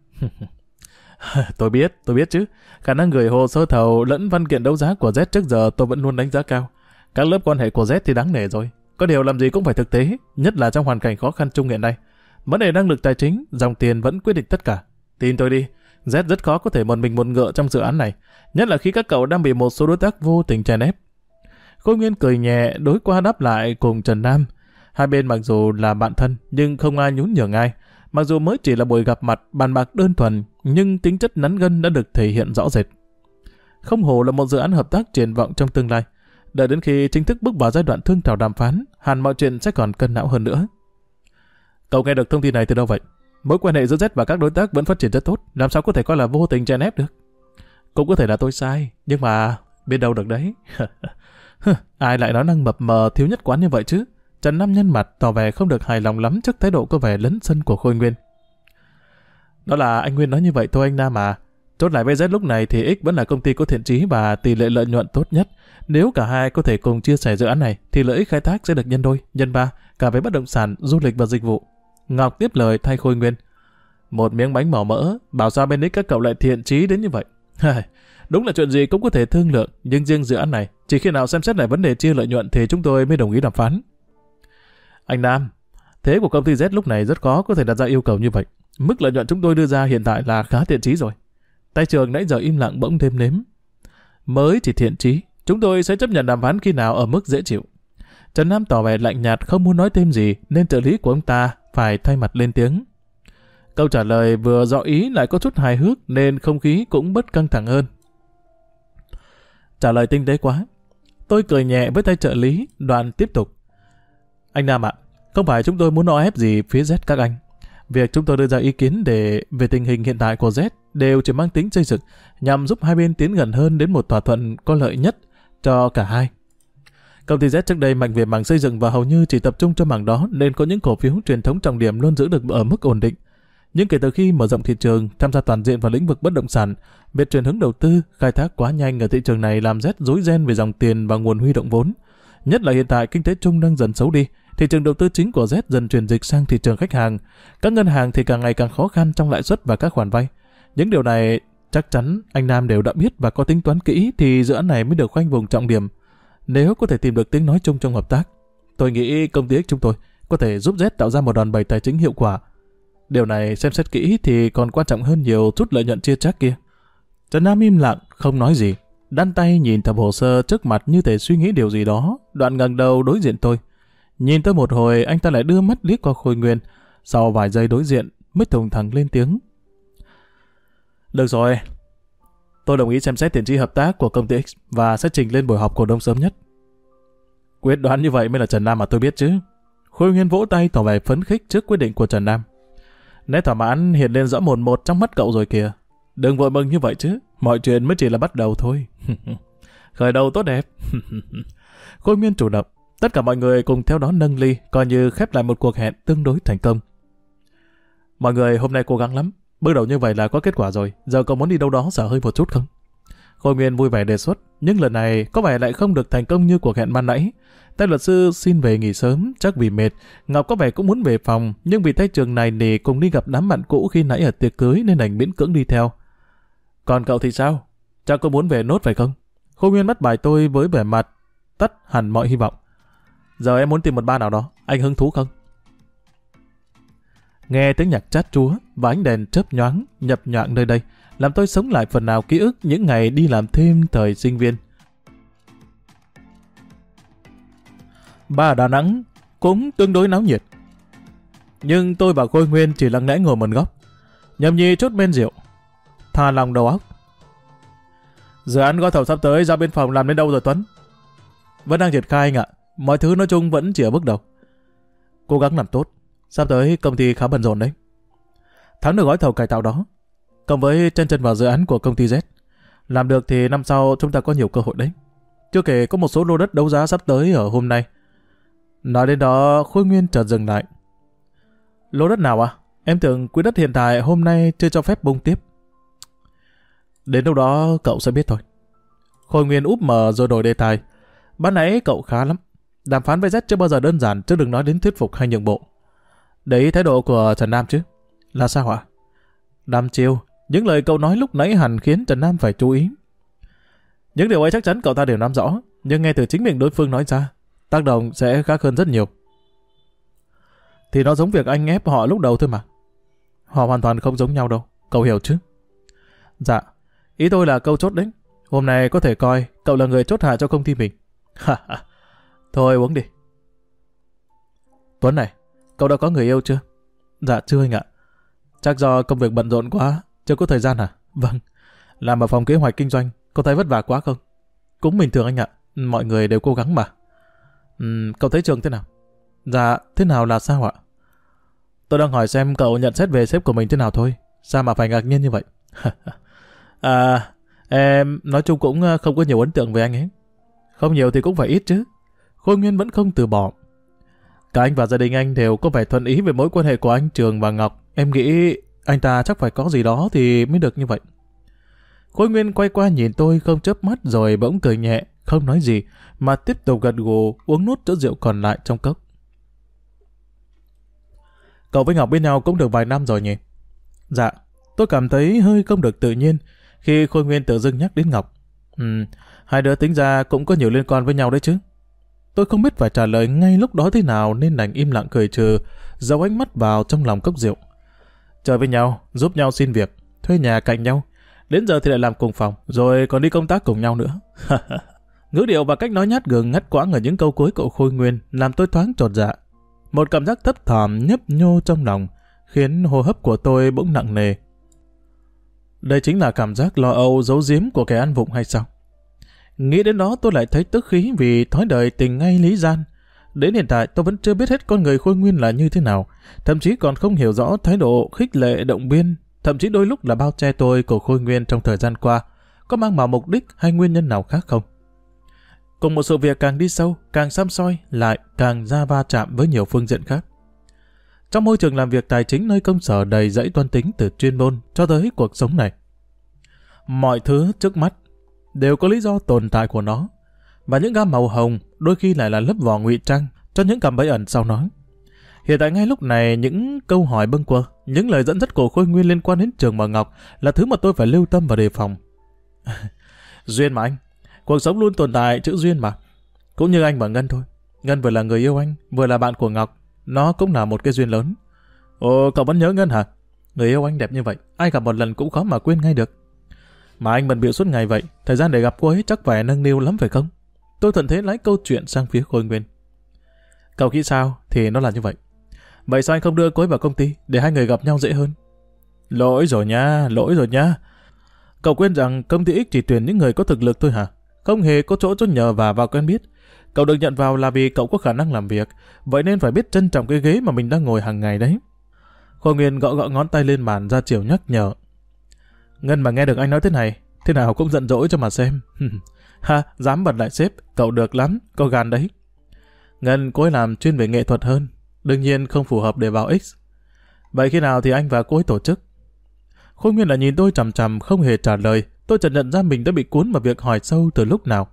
Speaker 1: Tôi biết chứ. Khả năng gửi hồ sơ thầu lẫn văn kiện đấu giá của Z trước giờ tôi vẫn luôn đánh giá cao. Các lớp quan hệ của Z thì đáng nể rồi. Có điều làm gì cũng phải thực tế, nhất là trong hoàn cảnh khó khăn chung hiện nay. Vấn đề năng lực tài chính, dòng tiền vẫn quyết định tất cả. Tin tôi đi, Z rất khó có thể một mình một ngựa trong dự án này, nhất là khi các cậu đang bị một số đối tác vô tình chèn ép. Khôi Nguyên cười nhẹ đối qua đáp lại cùng Trần Nam. Hai bên mặc dù là bạn thân nhưng không ai nhún nhường ai. Mặc dù mới chỉ là buổi gặp mặt bàn bạc đơn thuần, nhưng tính chất nắn gân đã được thể hiện rõ rệt. Không hổ là một dự án hợp tác triển vọng trong tương lai. Đợi đến khi chính thức bước vào giai đoạn thương thảo đàm phán, hẳn mọi chuyện sẽ còn cân não hơn nữa. Cậu nghe được thông tin này từ đâu vậy? Mối quan hệ giữa Z và các đối tác vẫn phát triển rất tốt, làm sao có thể coi là vô tình chèn ép được? Cũng có thể là tôi sai, nhưng mà biết đâu được đấy. Ai lại nói năng mập mờ thiếu nhất quán như vậy chứ? Trần Nam nhăn mặt tỏ vẻ không được hài lòng lắm trước thái độ có vẻ lấn sân của Khôi Nguyên. Đó là anh Nguyên nói như vậy thôi anh Nam à. Chốt lại với Z lúc này thì X vẫn là công ty có thiện chí và tỷ lệ lợi nhuận tốt nhất. Nếu cả hai có thể cùng chia sẻ dự án này thì lợi ích khai thác sẽ được nhân đôi, nhân ba, cả về bất động sản, du lịch và dịch vụ. Ngọc tiếp lời thay Khôi Nguyên. Một miếng bánh màu mỡ, bảo sao bên X các cậu lại thiện chí đến như vậy. Đúng là chuyện gì cũng có thể thương lượng, nhưng riêng dự án này, chỉ khi nào xem xét lại vấn đề chia lợi nhuận thì chúng tôi mới đồng ý đàm phán. Anh Nam, thế của công ty Z lúc này rất khó có thể đặt ra yêu cầu như vậy. Mức lợi nhuận chúng tôi đưa ra hiện tại là khá thiện chí rồi. Tay Trường nãy giờ im lặng bỗng thêm nếm. Mới chỉ thiện chí, chúng tôi sẽ chấp nhận đàm phán khi nào ở mức dễ chịu. Trần Nam tỏ vẻ lạnh nhạt không muốn nói thêm gì nên trợ lý của ông ta phải thay mặt lên tiếng. Câu trả lời vừa rõ ý lại có chút hài hước nên không khí cũng bớt căng thẳng hơn. Trả lời tinh tế quá. Tôi cười nhẹ với tay trợ lý, đoạn tiếp tục. Anh Nam ạ, không phải chúng tôi muốn o ép gì phía Z các anh. Việc chúng tôi đưa ra ý kiến về tình hình hiện tại của Z đều chỉ mang tính xây dựng nhằm giúp hai bên tiến gần hơn đến một thỏa thuận có lợi nhất cho cả hai. Công ty Z trước đây mạnh về mảng xây dựng và hầu như chỉ tập trung cho mảng đó nên có những cổ phiếu truyền thống trọng điểm luôn giữ được ở mức ổn định. Nhưng kể từ khi mở rộng thị trường, tham gia toàn diện vào lĩnh vực bất động sản, việc chuyển hướng đầu tư, khai thác quá nhanh ở thị trường này làm Z rối ren về dòng tiền và nguồn huy động vốn. Nhất là hiện tại kinh tế chung đang dần xấu đi, thị trường đầu tư chính của Z dần chuyển dịch sang thị trường khách hàng. Các ngân hàng thì càng ngày càng khó khăn trong lãi suất và các khoản vay. Những điều này chắc chắn anh Nam đều đã biết và có tính toán kỹ thì dự án này mới được khoanh vùng trọng điểm. Nếu có thể tìm được tiếng nói chung trong hợp tác, tôi nghĩ công ty X chúng tôi có thể giúp Z tạo ra một đòn bẩy tài chính hiệu quả. Điều này xem xét kỹ thì còn quan trọng hơn nhiều chút lợi nhuận chia chác kia. Trần Nam im lặng, không nói gì. Đan tay nhìn tập hồ sơ trước mặt như thể suy nghĩ điều gì đó, đoạn ngẩng đầu đối diện tôi. Nhìn tôi một hồi, anh ta lại đưa mắt liếc qua Khôi Nguyên. Sau vài giây đối diện, mới thùng thẳng lên tiếng. Được rồi, tôi đồng ý xem xét thiện chí hợp tác của công ty X và sẽ trình lên buổi họp cổ đông sớm nhất. Quyết đoán như vậy mới là Trần Nam mà tôi biết chứ. Khôi Nguyên vỗ tay tỏ vẻ phấn khích trước quyết định của Trần Nam. Nét thỏa mãn hiện lên rõ mồn một trong mắt cậu rồi kìa. Đừng vội mừng như vậy chứ, mọi chuyện mới chỉ là bắt đầu thôi. Khởi đầu tốt đẹp. Khôi Nguyên chủ động, tất cả mọi người cùng theo đó nâng ly, coi như khép lại một cuộc hẹn tương đối thành công. Mọi người hôm nay cố gắng lắm, bước đầu như vậy là có kết quả rồi, giờ cậu muốn đi đâu đó xả hơi một chút không? Khôi Nguyên vui vẻ đề xuất, nhưng lần này có vẻ lại không được thành công như cuộc hẹn ban nãy. Tay luật sư xin về nghỉ sớm, chắc vì mệt. Ngọc có vẻ cũng muốn về phòng, nhưng vì tay Trường này nỉ cùng đi gặp đám bạn cũ khi nãy ở tiệc cưới nên đành miễn cưỡng đi theo. Còn cậu thì sao? Chắc có muốn về nốt phải không? Khôi Nguyên bắt bài tôi với vẻ mặt tắt hẳn mọi hy vọng. Giờ em muốn tìm một bar nào đó, anh hứng thú không? Nghe tiếng nhạc chát chúa và ánh đèn chớp nhoáng nhập nhoạng nơi đây, làm tôi sống lại phần nào ký ức những ngày đi làm thêm thời sinh viên. Bar ở Đà Nẵng cũng tương đối náo nhiệt. Nhưng tôi và Khôi Nguyên chỉ lặng lẽ ngồi một góc, nhâm nhi chốt men rượu, thà lòng đầu óc. Dự án gói thầu sắp tới giao biên phòng làm đến đâu rồi Tuấn? Vẫn đang triển khai anh ạ. Mọi thứ nói chung vẫn chỉ ở bước đầu. Cố gắng làm tốt. Sắp tới công ty khá bận rộn đấy. Thắng được gói thầu cải tạo đó, cộng với chân vào dự án của công ty Z, làm được thì năm sau chúng ta có nhiều cơ hội đấy. Chưa kể có một số lô đất đấu giá sắp tới ở hôm nay. Nói đến đó, Khôi Nguyên chợt dừng lại. Lô đất nào à? Em tưởng quỹ đất hiện tại hôm nay chưa cho phép bung tiếp. Đến lúc đó cậu sẽ biết thôi. Khôi Nguyên úp mờ rồi đổi đề tài. Ban nãy cậu khá lắm. Đàm phán với Z chưa bao giờ đơn giản, chứ đừng nói đến thuyết phục hay nhượng bộ. Đấy thái độ của Trần Nam chứ. Là sao ạ? Đam chiêu, những lời cậu nói lúc nãy hẳn khiến Trần Nam phải chú ý. Những điều ấy chắc chắn cậu ta đều nắm rõ, nhưng nghe từ chính miệng đối phương nói ra, tác động sẽ khác hơn rất nhiều. Thì nó giống việc anh ép họ lúc đầu thôi mà. Họ hoàn toàn không giống nhau đâu, cậu hiểu chứ? Dạ, ý tôi là câu chốt đấy. Hôm nay có thể coi cậu là người chốt hạ cho công ty mình. Thôi uống đi. Tuấn này, cậu đã có người yêu chưa? Dạ chưa anh ạ. Chắc do công việc bận rộn quá, chưa có thời gian à? Vâng, làm ở phòng kế hoạch kinh doanh, có thấy vất vả quá không? Cũng bình thường anh ạ, mọi người đều cố gắng mà. Cậu thấy Trường thế nào? Dạ, thế nào là sao ạ? Tôi đang hỏi xem cậu nhận xét về sếp của mình thế nào thôi. Sao mà phải ngạc nhiên như vậy? Em nói chung cũng không có nhiều ấn tượng về anh ấy. Không nhiều thì cũng phải ít chứ. Khôi Nguyên vẫn không từ bỏ. Cả anh và gia đình anh đều có vẻ thuận ý về mối quan hệ của anh Trường và Ngọc. Em nghĩ anh ta chắc phải có gì đó thì mới được như vậy. Khôi Nguyên quay qua nhìn tôi không chớp mắt rồi bỗng cười nhẹ, không nói gì, mà tiếp tục gật gù uống nốt chỗ rượu còn lại trong cốc. Cậu với Ngọc bên nhau cũng được vài năm rồi nhỉ? Dạ, tôi cảm thấy hơi không được tự nhiên khi Khôi Nguyên tự dưng nhắc đến Ngọc. Hai đứa tính ra cũng có nhiều liên quan với nhau đấy chứ. Tôi không biết phải trả lời ngay lúc đó thế nào nên đành im lặng cười trừ, giấu ánh mắt vào trong lòng cốc rượu. Chơi với nhau, giúp nhau xin việc, thuê nhà cạnh nhau, đến giờ thì lại làm cùng phòng, rồi còn đi công tác cùng nhau nữa. Ngữ điệu và cách nói nhát gừng ngắt quãng ở những câu cuối của Khôi Nguyên làm tôi thoáng chột dạ. Một cảm giác thấp thỏm nhấp nhô trong lòng, khiến hô hấp của tôi bỗng nặng nề. Đây chính là cảm giác lo âu giấu giếm của kẻ ăn vụng hay sao? Nghĩ đến đó tôi lại thấy tức khí vì thói đời tình ngay lý gian. Đến hiện tại tôi vẫn chưa biết hết con người Khôi Nguyên là như thế nào, thậm chí còn không hiểu rõ thái độ khích lệ động viên, thậm chí đôi lúc là bao che tôi của Khôi Nguyên trong thời gian qua, có mang vào mục đích hay nguyên nhân nào khác không? Cùng một sự việc càng đi sâu, càng xăm soi, lại càng ra va chạm với nhiều phương diện khác. Trong môi trường làm việc tài chính nơi công sở đầy dãy toan tính từ chuyên môn cho tới cuộc sống này, mọi thứ trước mắt đều có lý do tồn tại của nó, và những gam màu hồng đôi khi lại là lớp vỏ ngụy trang cho những cạm bẫy ẩn sau nó. Hiện tại ngay lúc này, những câu hỏi bâng quơ, những lời dẫn dắt của Khôi Nguyên liên quan đến Trường và Ngọc là thứ mà tôi phải lưu tâm và đề phòng. Duyên mà anh, cuộc sống luôn tồn tại chữ duyên mà. Cũng như anh và Ngân thôi. Ngân vừa là người yêu anh, vừa là bạn của Ngọc, nó cũng là một cái duyên lớn. Ồ, cậu vẫn nhớ Ngân hả? Người yêu anh đẹp như vậy, ai gặp một lần cũng khó mà quên ngay được. Mà anh bận bịu suốt ngày vậy, thời gian để gặp cô ấy chắc phải nâng niu lắm phải không? Tôi thuận thế lái câu chuyện sang phía Khôi Nguyên. Cậu nghĩ sao thì nó là như vậy. Vậy sao anh không đưa cô ấy vào công ty để hai người gặp nhau dễ hơn? Lỗi rồi nha. Cậu quên rằng công ty X chỉ tuyển những người có thực lực thôi hả? Không hề có chỗ cho nhờ và vào quen biết. Cậu được nhận vào là vì cậu có khả năng làm việc, vậy nên phải biết trân trọng cái ghế mà mình đang ngồi hàng ngày đấy. Khôi Nguyên gõ gõ ngón tay lên bàn ra chiều nhắc nhở. Ngân mà nghe được anh nói thế nào cũng giận dỗi cho mà xem. Ha, dám bật lại sếp, cậu được lắm, có gan đấy. Ngân cô ấy làm chuyên về nghệ thuật hơn, đương nhiên không phù hợp để vào X. Vậy khi nào thì anh và cô ấy tổ chức? Khôi Nguyên là nhìn tôi chằm chằm không hề trả lời. Tôi chợt nhận ra mình đã bị cuốn vào việc hỏi sâu từ lúc nào.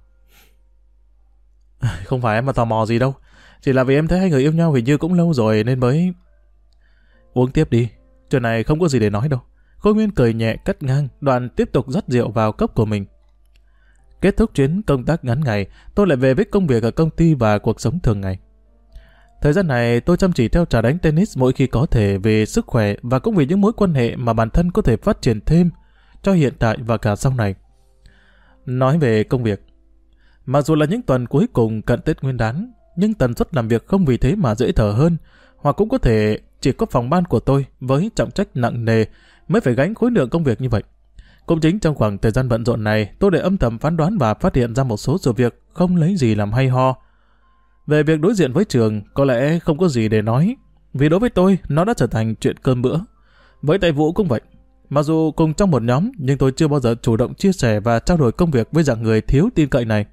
Speaker 1: Không phải em mà tò mò gì đâu, chỉ là vì em thấy hai người yêu nhau hình như cũng lâu rồi nên mới... Uống tiếp đi, chuyện này không có gì để nói đâu. Khôi Nguyên cười nhẹ cắt ngang, đoạn tiếp tục rót rượu vào cốc của mình. Kết thúc chuyến công tác ngắn ngày, tôi lại về với công việc ở công ty và cuộc sống thường ngày. Thời gian này tôi chăm chỉ theo trà đánh tennis mỗi khi có thể vì sức khỏe và cũng vì những mối quan hệ mà bản thân có thể phát triển thêm cho hiện tại và cả sau này. Nói về công việc, mặc dù là những tuần cuối cùng cận Tết Nguyên đán, nhưng tần suất làm việc không vì thế mà dễ thở hơn, hoặc cũng có thể chỉ có phòng ban của tôi với trọng trách nặng nề mới phải gánh khối lượng công việc như vậy. Cũng chính trong khoảng thời gian bận rộn này, tôi để âm thầm phán đoán và phát hiện ra một số sự việc không lấy gì làm hay ho. Về việc đối diện với Trường, có lẽ không có gì để nói, vì đối với tôi, nó đã trở thành chuyện cơm bữa. Với Tài Vũ cũng vậy. Mặc dù cùng trong một nhóm, nhưng tôi chưa bao giờ chủ động chia sẻ và trao đổi công việc với dạng người thiếu tin cậy này.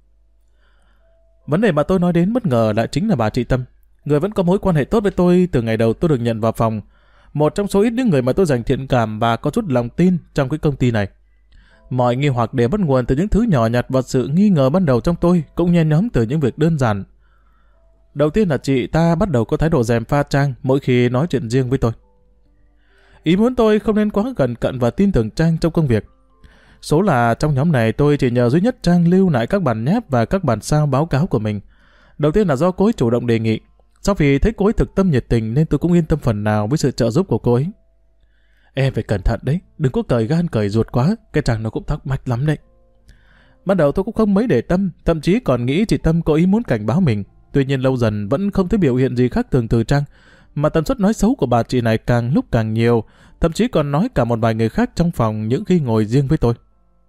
Speaker 1: Vấn đề mà tôi nói đến bất ngờ lại chính là bà chị Tâm, người vẫn có mối quan hệ tốt với tôi từ ngày đầu tôi được nhận vào phòng. Một trong số ít những người mà tôi dành thiện cảm và có chút lòng tin trong cái công ty này. Mọi nghi hoặc đều bắt nguồn từ những thứ nhỏ nhặt và sự nghi ngờ ban đầu trong tôi cũng nhen nhóm từ những việc đơn giản. Đầu tiên là chị ta bắt đầu có thái độ gièm pha Trang mỗi khi nói chuyện riêng với tôi. Ý muốn tôi không nên quá gần cận và tin tưởng Trang trong công việc. Số là trong nhóm này tôi chỉ nhờ duy nhất Trang lưu lại các bản nháp và các bản sao báo cáo của mình. Đầu tiên là do cô ấy chủ động đề nghị. Sau vì thấy cô ấy thực tâm nhiệt tình nên tôi cũng yên tâm phần nào với sự trợ giúp của cô ấy. Em phải cẩn thận đấy, đừng có cởi gan cởi ruột quá, cái Trang nó cũng thắc mắc lắm đấy. Ban đầu tôi cũng không mấy để tâm, thậm chí còn nghĩ chị Tâm có ý muốn cảnh báo mình. Tuy nhiên lâu dần vẫn không thấy biểu hiện gì khác thường từ Trang, mà tần suất nói xấu của bà chị này càng lúc càng nhiều, thậm chí còn nói cả một vài người khác trong phòng những khi ngồi riêng với tôi.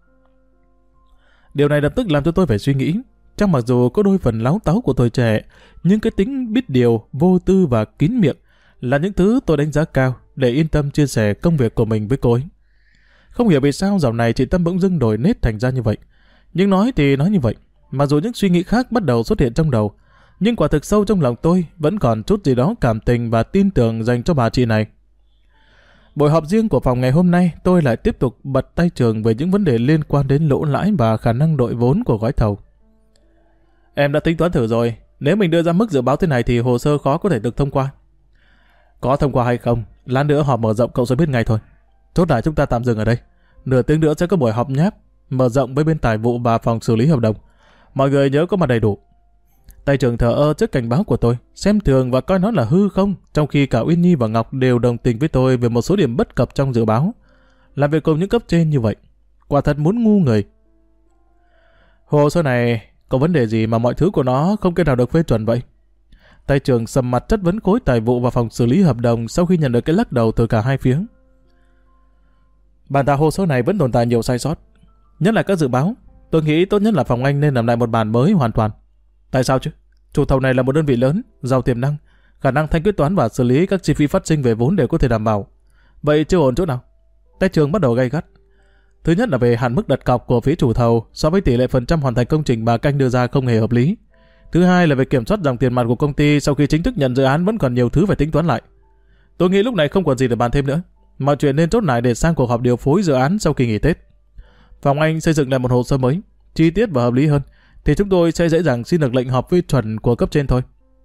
Speaker 1: Điều này lập tức làm cho tôi phải suy nghĩ. Trang mặc dù có đôi phần láo táo của tuổi trẻ, nhưng cái tính biết điều, vô tư và kín miệng là những thứ tôi đánh giá cao để yên tâm chia sẻ công việc của mình với cô ấy. Không hiểu vì sao dạo này chị Tâm bỗng dưng đổi nết thành ra như vậy. Nhưng nói thì nói như vậy, mặc dù những suy nghĩ khác bắt đầu xuất hiện trong đầu, nhưng quả thực sâu trong lòng tôi vẫn còn chút gì đó cảm tình và tin tưởng dành cho bà chị này. Buổi họp riêng của phòng ngày hôm nay, tôi lại tiếp tục bật tay Trường về những vấn đề liên quan đến lỗ lãi và khả năng đội vốn của gói thầu. Em đã tính toán thử rồi, nếu mình đưa ra mức dự báo thế này thì hồ sơ khó có thể được thông qua. Có thông qua hay không, lát nữa họp mở rộng cậu sẽ biết ngay thôi. Chốt lại chúng ta tạm dừng ở đây. Nửa tiếng nữa sẽ có buổi họp nháp mở rộng với bên tài vụ và phòng xử lý hợp đồng. Mọi người nhớ có mặt đầy đủ. Tay Trường thờ ơ trước cảnh báo của tôi, xem thường và coi nó là hư không, trong khi cả Uyên Nhi và Ngọc đều đồng tình với tôi về một số điểm bất cập trong dự báo. Làm việc cùng những cấp trên như vậy, quả thật muốn ngu người. Hồ sơ này có vấn đề gì mà mọi thứ của nó không cái nào được phê chuẩn vậy? Tay Trường sầm mặt chất vấn khối tài vụ và phòng xử lý hợp đồng sau khi nhận được cái lắc đầu từ cả hai phía. Bản thảo hồ sơ này vẫn tồn tại nhiều sai sót, nhất là các dự báo. Tôi nghĩ tốt nhất là phòng anh nên làm lại một bản mới hoàn toàn. Tại sao chứ? Chủ thầu này là một đơn vị lớn, giàu tiềm năng, khả năng thanh quyết toán và xử lý các chi phí phát sinh về vốn đều có thể đảm bảo. Vậy chưa ổn chỗ nào? Tay Trường bắt đầu gay gắt. Thứ nhất là về hạn mức đặt cọc của phía chủ thầu so với tỷ lệ phần trăm hoàn thành công trình mà anh đưa ra không hề hợp lý. Thứ hai là về kiểm soát dòng tiền mặt của công ty sau khi chính thức nhận dự án vẫn còn nhiều thứ phải tính toán lại. Tôi nghĩ lúc này không còn gì để bàn thêm nữa. Mọi chuyện nên chốt lại để sang cuộc họp điều phối dự án sau kỳ nghỉ Tết. Phòng anh xây dựng lại một hồ sơ mới, chi tiết và hợp lý hơn, thì chúng tôi sẽ dễ dàng xin được lệnh họp phê chuẩn của cấp trên thôi.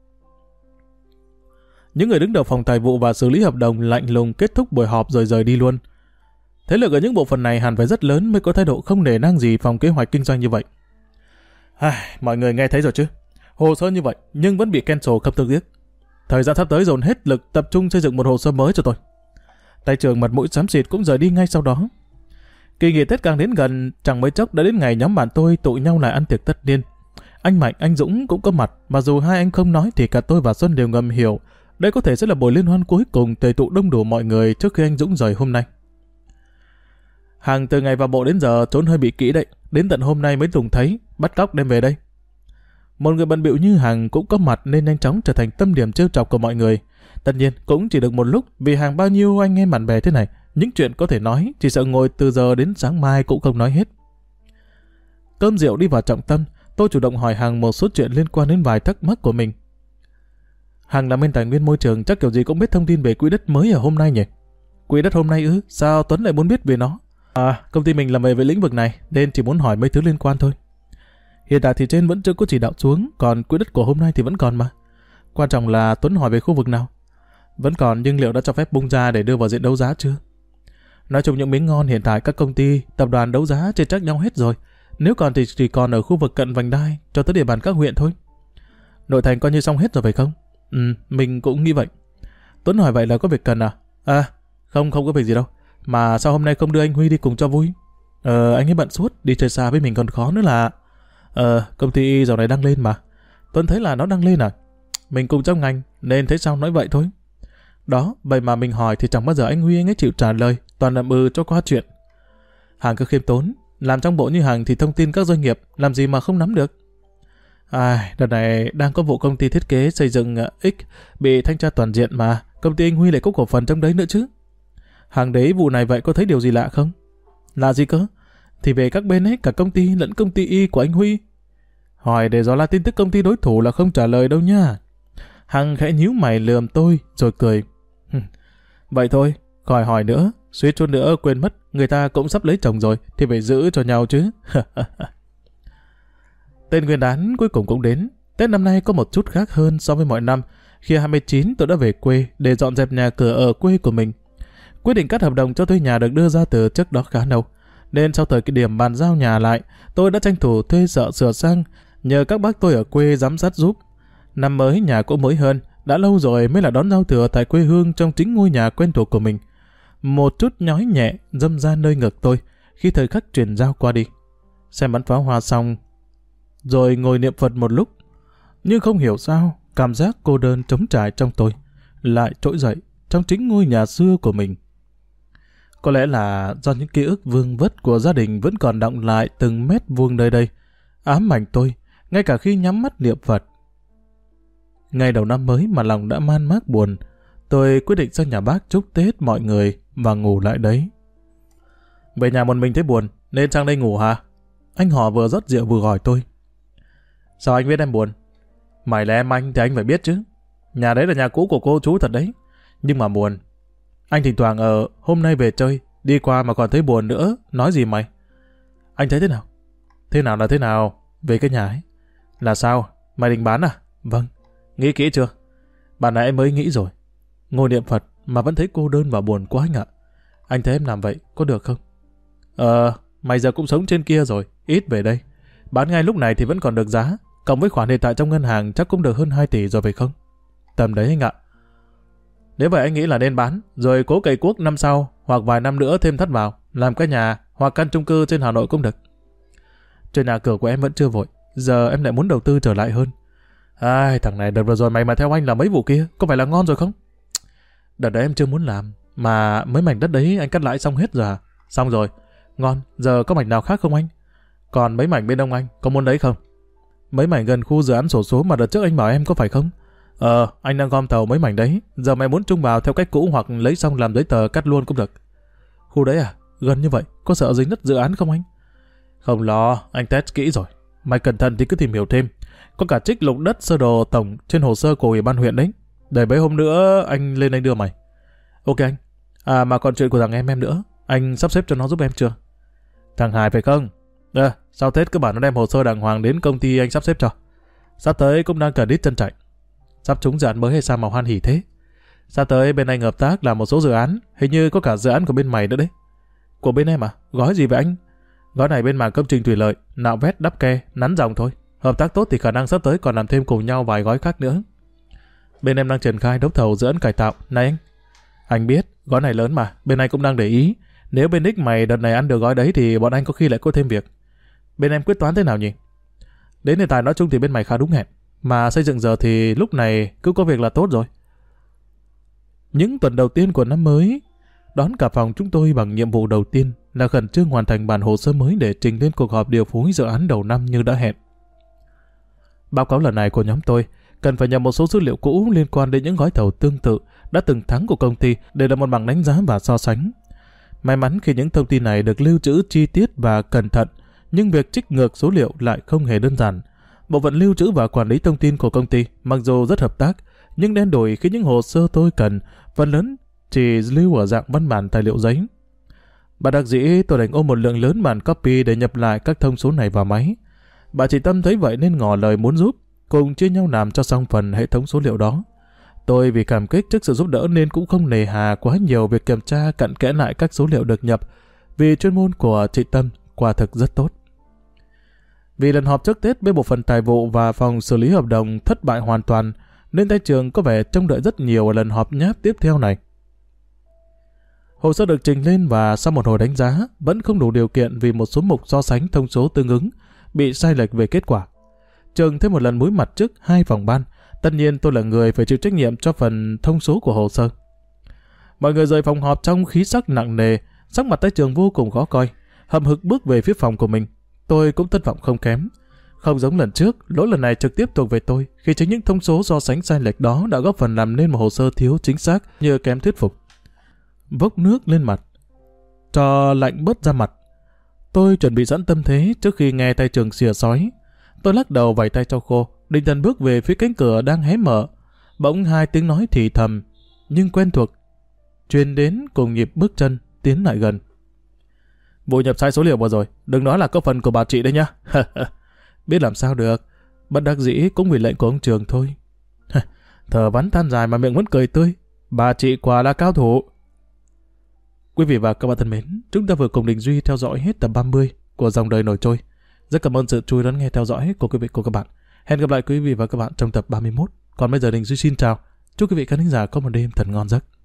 Speaker 1: Những người đứng đầu phòng tài vụ và xử lý hợp đồng lạnh lùng kết thúc buổi họp rồi rời đi luôn. Thế lực ở những bộ phận này hẳn phải rất lớn mới có thái độ không nể nang gì phòng kế hoạch kinh doanh như vậy. Mọi người nghe thấy rồi chứ? Hồ sơ như vậy nhưng vẫn bị cancel không thương tiếc. Thời gian sắp tới dồn hết lực tập trung xây dựng một hồ sơ mới cho tôi. Tay Trường mặt mũi xám xịt cũng rời đi ngay sau đó. Kỳ nghỉ Tết càng đến gần, chẳng mấy chốc đã đến ngày nhóm bạn tôi tụ nhau lại ăn tiệc tất niên. Anh Mạnh, anh Dũng cũng có mặt, mà dù hai anh không nói thì cả tôi và Xuân đều ngầm hiểu đây có thể sẽ là buổi liên hoan cuối cùng tề tụ đông đủ mọi người trước khi anh Dũng rời hôm nay. Hằng từ ngày vào bộ đến giờ trốn hơi bị kỹ đấy, đến tận hôm nay mới Tùng thấy, bắt cóc đem về đây. Một người bận bịu như Hằng cũng có mặt nên nhanh chóng trở thành tâm điểm trêu chọc của mọi người. Tất nhiên cũng chỉ được một lúc, vì Hằng bao nhiêu anh em bạn bè thế này, những chuyện có thể nói chỉ sợ ngồi từ giờ đến sáng mai cũng không nói hết. Cơm rượu đi vào trọng tâm, tôi chủ động hỏi Hằng một số chuyện liên quan đến vài thắc mắc của mình. Hằng làm bên tài nguyên môi trường chắc kiểu gì cũng biết thông tin về quỹ đất mới ở hôm nay nhỉ? Quỹ đất hôm nay ư? Sao Tuấn lại muốn biết về nó? Công ty mình làm về với lĩnh vực này nên chỉ muốn hỏi mấy thứ liên quan thôi. Hiện tại thì trên vẫn chưa có chỉ đạo xuống, còn quỹ đất của hôm nay thì vẫn còn mà. Quan trọng là Tuấn hỏi về khu vực nào. Vẫn còn, nhưng liệu đã cho phép bung ra để đưa vào diện đấu giá chưa? Nói chung những miếng ngon hiện tại các công ty, tập đoàn đấu giá trên trách nhau hết rồi. Nếu còn thì chỉ còn ở khu vực cận vành đai cho tới địa bàn các huyện thôi. Nội thành coi như xong hết rồi phải không? Mình cũng nghĩ vậy. Tuấn hỏi vậy là có việc cần à? Không có việc gì đâu. Mà sao hôm nay không đưa anh Huy đi cùng cho vui? Anh ấy bận suốt, đi chơi xa với mình còn khó nữa là... công ty dạo này đăng lên mà. Tuấn thấy là nó đăng lên à? Mình cùng trong ngành, nên thấy sao nói vậy thôi. Đó, vậy mà mình hỏi thì chẳng bao giờ anh Huy anh ấy chịu trả lời, toàn làm cho qua chuyện. Hằng cứ khiêm tốn, làm trong bộ như Hằng thì thông tin các doanh nghiệp làm gì mà không nắm được. Đợt này đang có vụ công ty thiết kế xây dựng X bị thanh tra toàn diện mà, công ty anh Huy lại có cổ phần trong đấy nữa chứ. Hằng đấy vụ này vậy có thấy điều gì lạ không? Lạ gì cơ? Thì về các bên ấy, cả công ty lẫn công ty Y của anh Huy. Hỏi để dò la tin tức công ty đối thủ là không trả lời đâu nha. Hằng khẽ nhíu mày lườm tôi rồi cười. Vậy thôi, khỏi hỏi nữa, suýt chút nữa quên mất, người ta cũng sắp lấy chồng rồi thì phải giữ cho nhau chứ. Tên Nguyên đán cuối cùng cũng đến. Tết năm nay có một chút khác hơn so với mọi năm. Khi 29 tôi đã về quê để dọn dẹp nhà cửa ở quê của mình. Quyết định cắt hợp đồng cho thuê nhà được đưa ra từ trước đó khá lâu, nên sau thời điểm bàn giao nhà lại, tôi đã tranh thủ thuê thợ sửa sang, nhờ các bác tôi ở quê giám sát giúp. Năm mới nhà cũng mới hơn, đã lâu rồi mới là đón giao thừa tại quê hương trong chính ngôi nhà quen thuộc của mình. Một chút nhói nhẹ dâm ra nơi ngực tôi khi thời khắc truyền giao qua đi. Xem bắn pháo hoa xong, rồi ngồi niệm Phật một lúc, nhưng không hiểu sao cảm giác cô đơn trống trải trong tôi lại trỗi dậy trong chính ngôi nhà xưa của mình. Có lẽ là do những ký ức vương vất của gia đình vẫn còn đọng lại từng mét vuông nơi đây, ám ảnh tôi, ngay cả khi nhắm mắt niệm Phật. Ngày đầu năm mới mà lòng đã man mác buồn, tôi quyết định sang nhà bác chúc Tết mọi người và ngủ lại đấy. Về nhà một mình thấy buồn, nên sang đây ngủ hả? Anh họ vừa rót rượu vừa hỏi tôi. Sao anh biết em buồn? Mày là em anh thì anh phải biết chứ. Nhà đấy là nhà cũ của cô chú thật đấy. Nhưng mà buồn. Anh thỉnh thoảng hôm nay về chơi, đi qua mà còn thấy buồn nữa, nói gì mày? Anh thấy thế nào? Thế nào là thế nào? Về cái nhà ấy. Là sao? Mày định bán à? Vâng. Nghĩ kỹ chưa? Bạn này em mới nghĩ rồi. Ngồi niệm Phật mà vẫn thấy cô đơn và buồn quá anh ạ. Anh thấy em làm vậy, có được không? Mày giờ cũng sống trên kia rồi, ít về đây. Bán ngay lúc này thì vẫn còn được giá, cộng với khoản hiện tại trong ngân hàng chắc cũng được hơn 2 tỷ rồi phải không? Tầm đấy anh ạ. Nếu vậy anh nghĩ là nên bán, rồi cố cày cuốc năm sau, hoặc vài năm nữa thêm thắt vào, làm cái nhà hoặc căn chung cư trên Hà Nội cũng được. Chuyện nhà cửa của em vẫn chưa vội, giờ em lại muốn đầu tư trở lại hơn. Ai, thằng này đợt vừa rồi mày mà theo anh là mấy vụ kia, có phải là ngon rồi không? Đợt đấy em chưa muốn làm, mà mấy mảnh đất đấy anh cắt lãi xong hết rồi à? Xong rồi, ngon, giờ có mảnh nào khác không anh? Còn mấy mảnh bên ông anh, có muốn đấy không? Mấy mảnh gần khu dự án xổ số mà đợt trước anh bảo em có phải không? Anh đang gom tàu mấy mảnh đấy, giờ mày muốn chung vào theo cách cũ hoặc lấy xong làm giấy tờ cắt luôn cũng được. Khu đấy à? Gần như vậy, có sợ dính đất dự án không anh? Không lo, anh test kỹ rồi. Mày cẩn thận thì cứ tìm hiểu thêm. Có cả trích lục đất sơ đồ tổng trên hồ sơ của ủy ban huyện đấy. Để mấy hôm nữa anh lên anh đưa mày. Ok anh. À mà còn chuyện của thằng em nữa, anh sắp xếp cho nó giúp em chưa? Thằng Hải phải không? Sau Tết cứ bảo nó đem hồ sơ đàng hoàng đến công ty anh sắp xếp cho. Sắp tới cũng đang cần ít chân chạy. Sắp trúng dự án mới hay sao mà hoan hỉ thế? Sắp tới bên anh hợp tác làm một số dự án, hình như có cả dự án của bên mày nữa đấy. Của bên em à? Gói gì vậy anh? Gói này bên mảng công trình thủy lợi, nạo vét, đắp ke, nắn dòng thôi. Hợp tác tốt thì khả năng sắp tới còn làm thêm cùng nhau vài gói khác nữa. Bên em đang triển khai đấu thầu dự án cải tạo. Này anh biết, gói này lớn mà, bên anh cũng đang để ý. Nếu bên đích mày đợt này ăn được gói đấy thì bọn anh có khi lại có thêm việc. Bên em quyết toán thế nào nhỉ? Đến hiện tại nói chung thì bên mày khá đúng hẹn. Mà xây dựng giờ thì lúc này cứ có việc là tốt rồi. Những tuần đầu tiên của năm mới, đón cả phòng chúng tôi bằng nhiệm vụ đầu tiên là khẩn trương hoàn thành bản hồ sơ mới để trình lên cuộc họp điều phối dự án đầu năm như đã hẹn. Báo cáo lần này của nhóm tôi cần phải nhập một số dữ liệu cũ liên quan đến những gói thầu tương tự đã từng thắng của công ty để làm một bảng đánh giá và so sánh. May mắn khi những thông tin này được lưu trữ chi tiết và cẩn thận, nhưng việc trích ngược số liệu lại không hề đơn giản. Bộ phận lưu trữ và quản lý thông tin của công ty mặc dù rất hợp tác, nhưng đen đổi khi những hồ sơ tôi cần, phần lớn chỉ lưu ở dạng văn bản tài liệu giấy. Bà đặc dĩ tôi đành ôm một lượng lớn bản copy để nhập lại các thông số này vào máy. Bà chị Tâm thấy vậy nên ngỏ lời muốn giúp, cùng chia nhau làm cho xong phần hệ thống số liệu đó. Tôi vì cảm kích trước sự giúp đỡ nên cũng không nề hà quá nhiều việc kiểm tra cặn kẽ lại các số liệu được nhập, vì chuyên môn của chị Tâm quả thực rất tốt. Vì lần họp trước Tết với bộ phận tài vụ và phòng xử lý hợp đồng thất bại hoàn toàn, nên tay trường có vẻ trông đợi rất nhiều ở lần họp nháp tiếp theo này. Hồ sơ được trình lên và sau một hồi đánh giá vẫn không đủ điều kiện vì một số mục so sánh thông số tương ứng bị sai lệch về kết quả. Trường thêm một lần mũi mặt trước 2 phòng ban. Tất nhiên tôi là người phải chịu trách nhiệm cho phần thông số của hồ sơ. Mọi người rời phòng họp trong khí sắc nặng nề, sắc mặt tay trường vô cùng khó coi, hậm hực bước về phía phòng của mình. Tôi cũng thất vọng không kém. Không giống lần trước, lỗi lần này trực tiếp thuộc về tôi, khi chính những thông số so sánh sai lệch đó đã góp phần làm nên một hồ sơ thiếu chính xác như kém thuyết phục. Vốc nước lên mặt, cho lạnh bớt ra mặt. Tôi chuẩn bị sẵn tâm thế trước khi nghe tay trường xìa xói. Tôi lắc đầu vẫy tay cho khô, định thần bước về phía cánh cửa đang hé mở. Bỗng 2 tiếng nói thì thầm, nhưng quen thuộc, truyền đến cùng nhịp bước chân tiến lại gần. Vụ nhập sai số liệu vừa rồi, đừng nói là có phần của bà chị đấy nhá. Biết làm sao được, bất đắc dĩ cũng vì lệnh của ông trường thôi. Thở vắn than dài mà miệng vẫn cười tươi. Bà chị quả là cao thủ. Quý vị và các bạn thân mến, chúng ta vừa cùng Đình Duy theo dõi hết tập 30 của Dòng Đời Nổi Trôi. Rất cảm ơn sự chú ý đón nghe theo dõi của quý vị và các bạn. Hẹn gặp lại quý vị và các bạn trong tập 31. Còn bây giờ Đình Duy xin chào. Chúc quý vị khán thính giả có một đêm thật ngon giấc.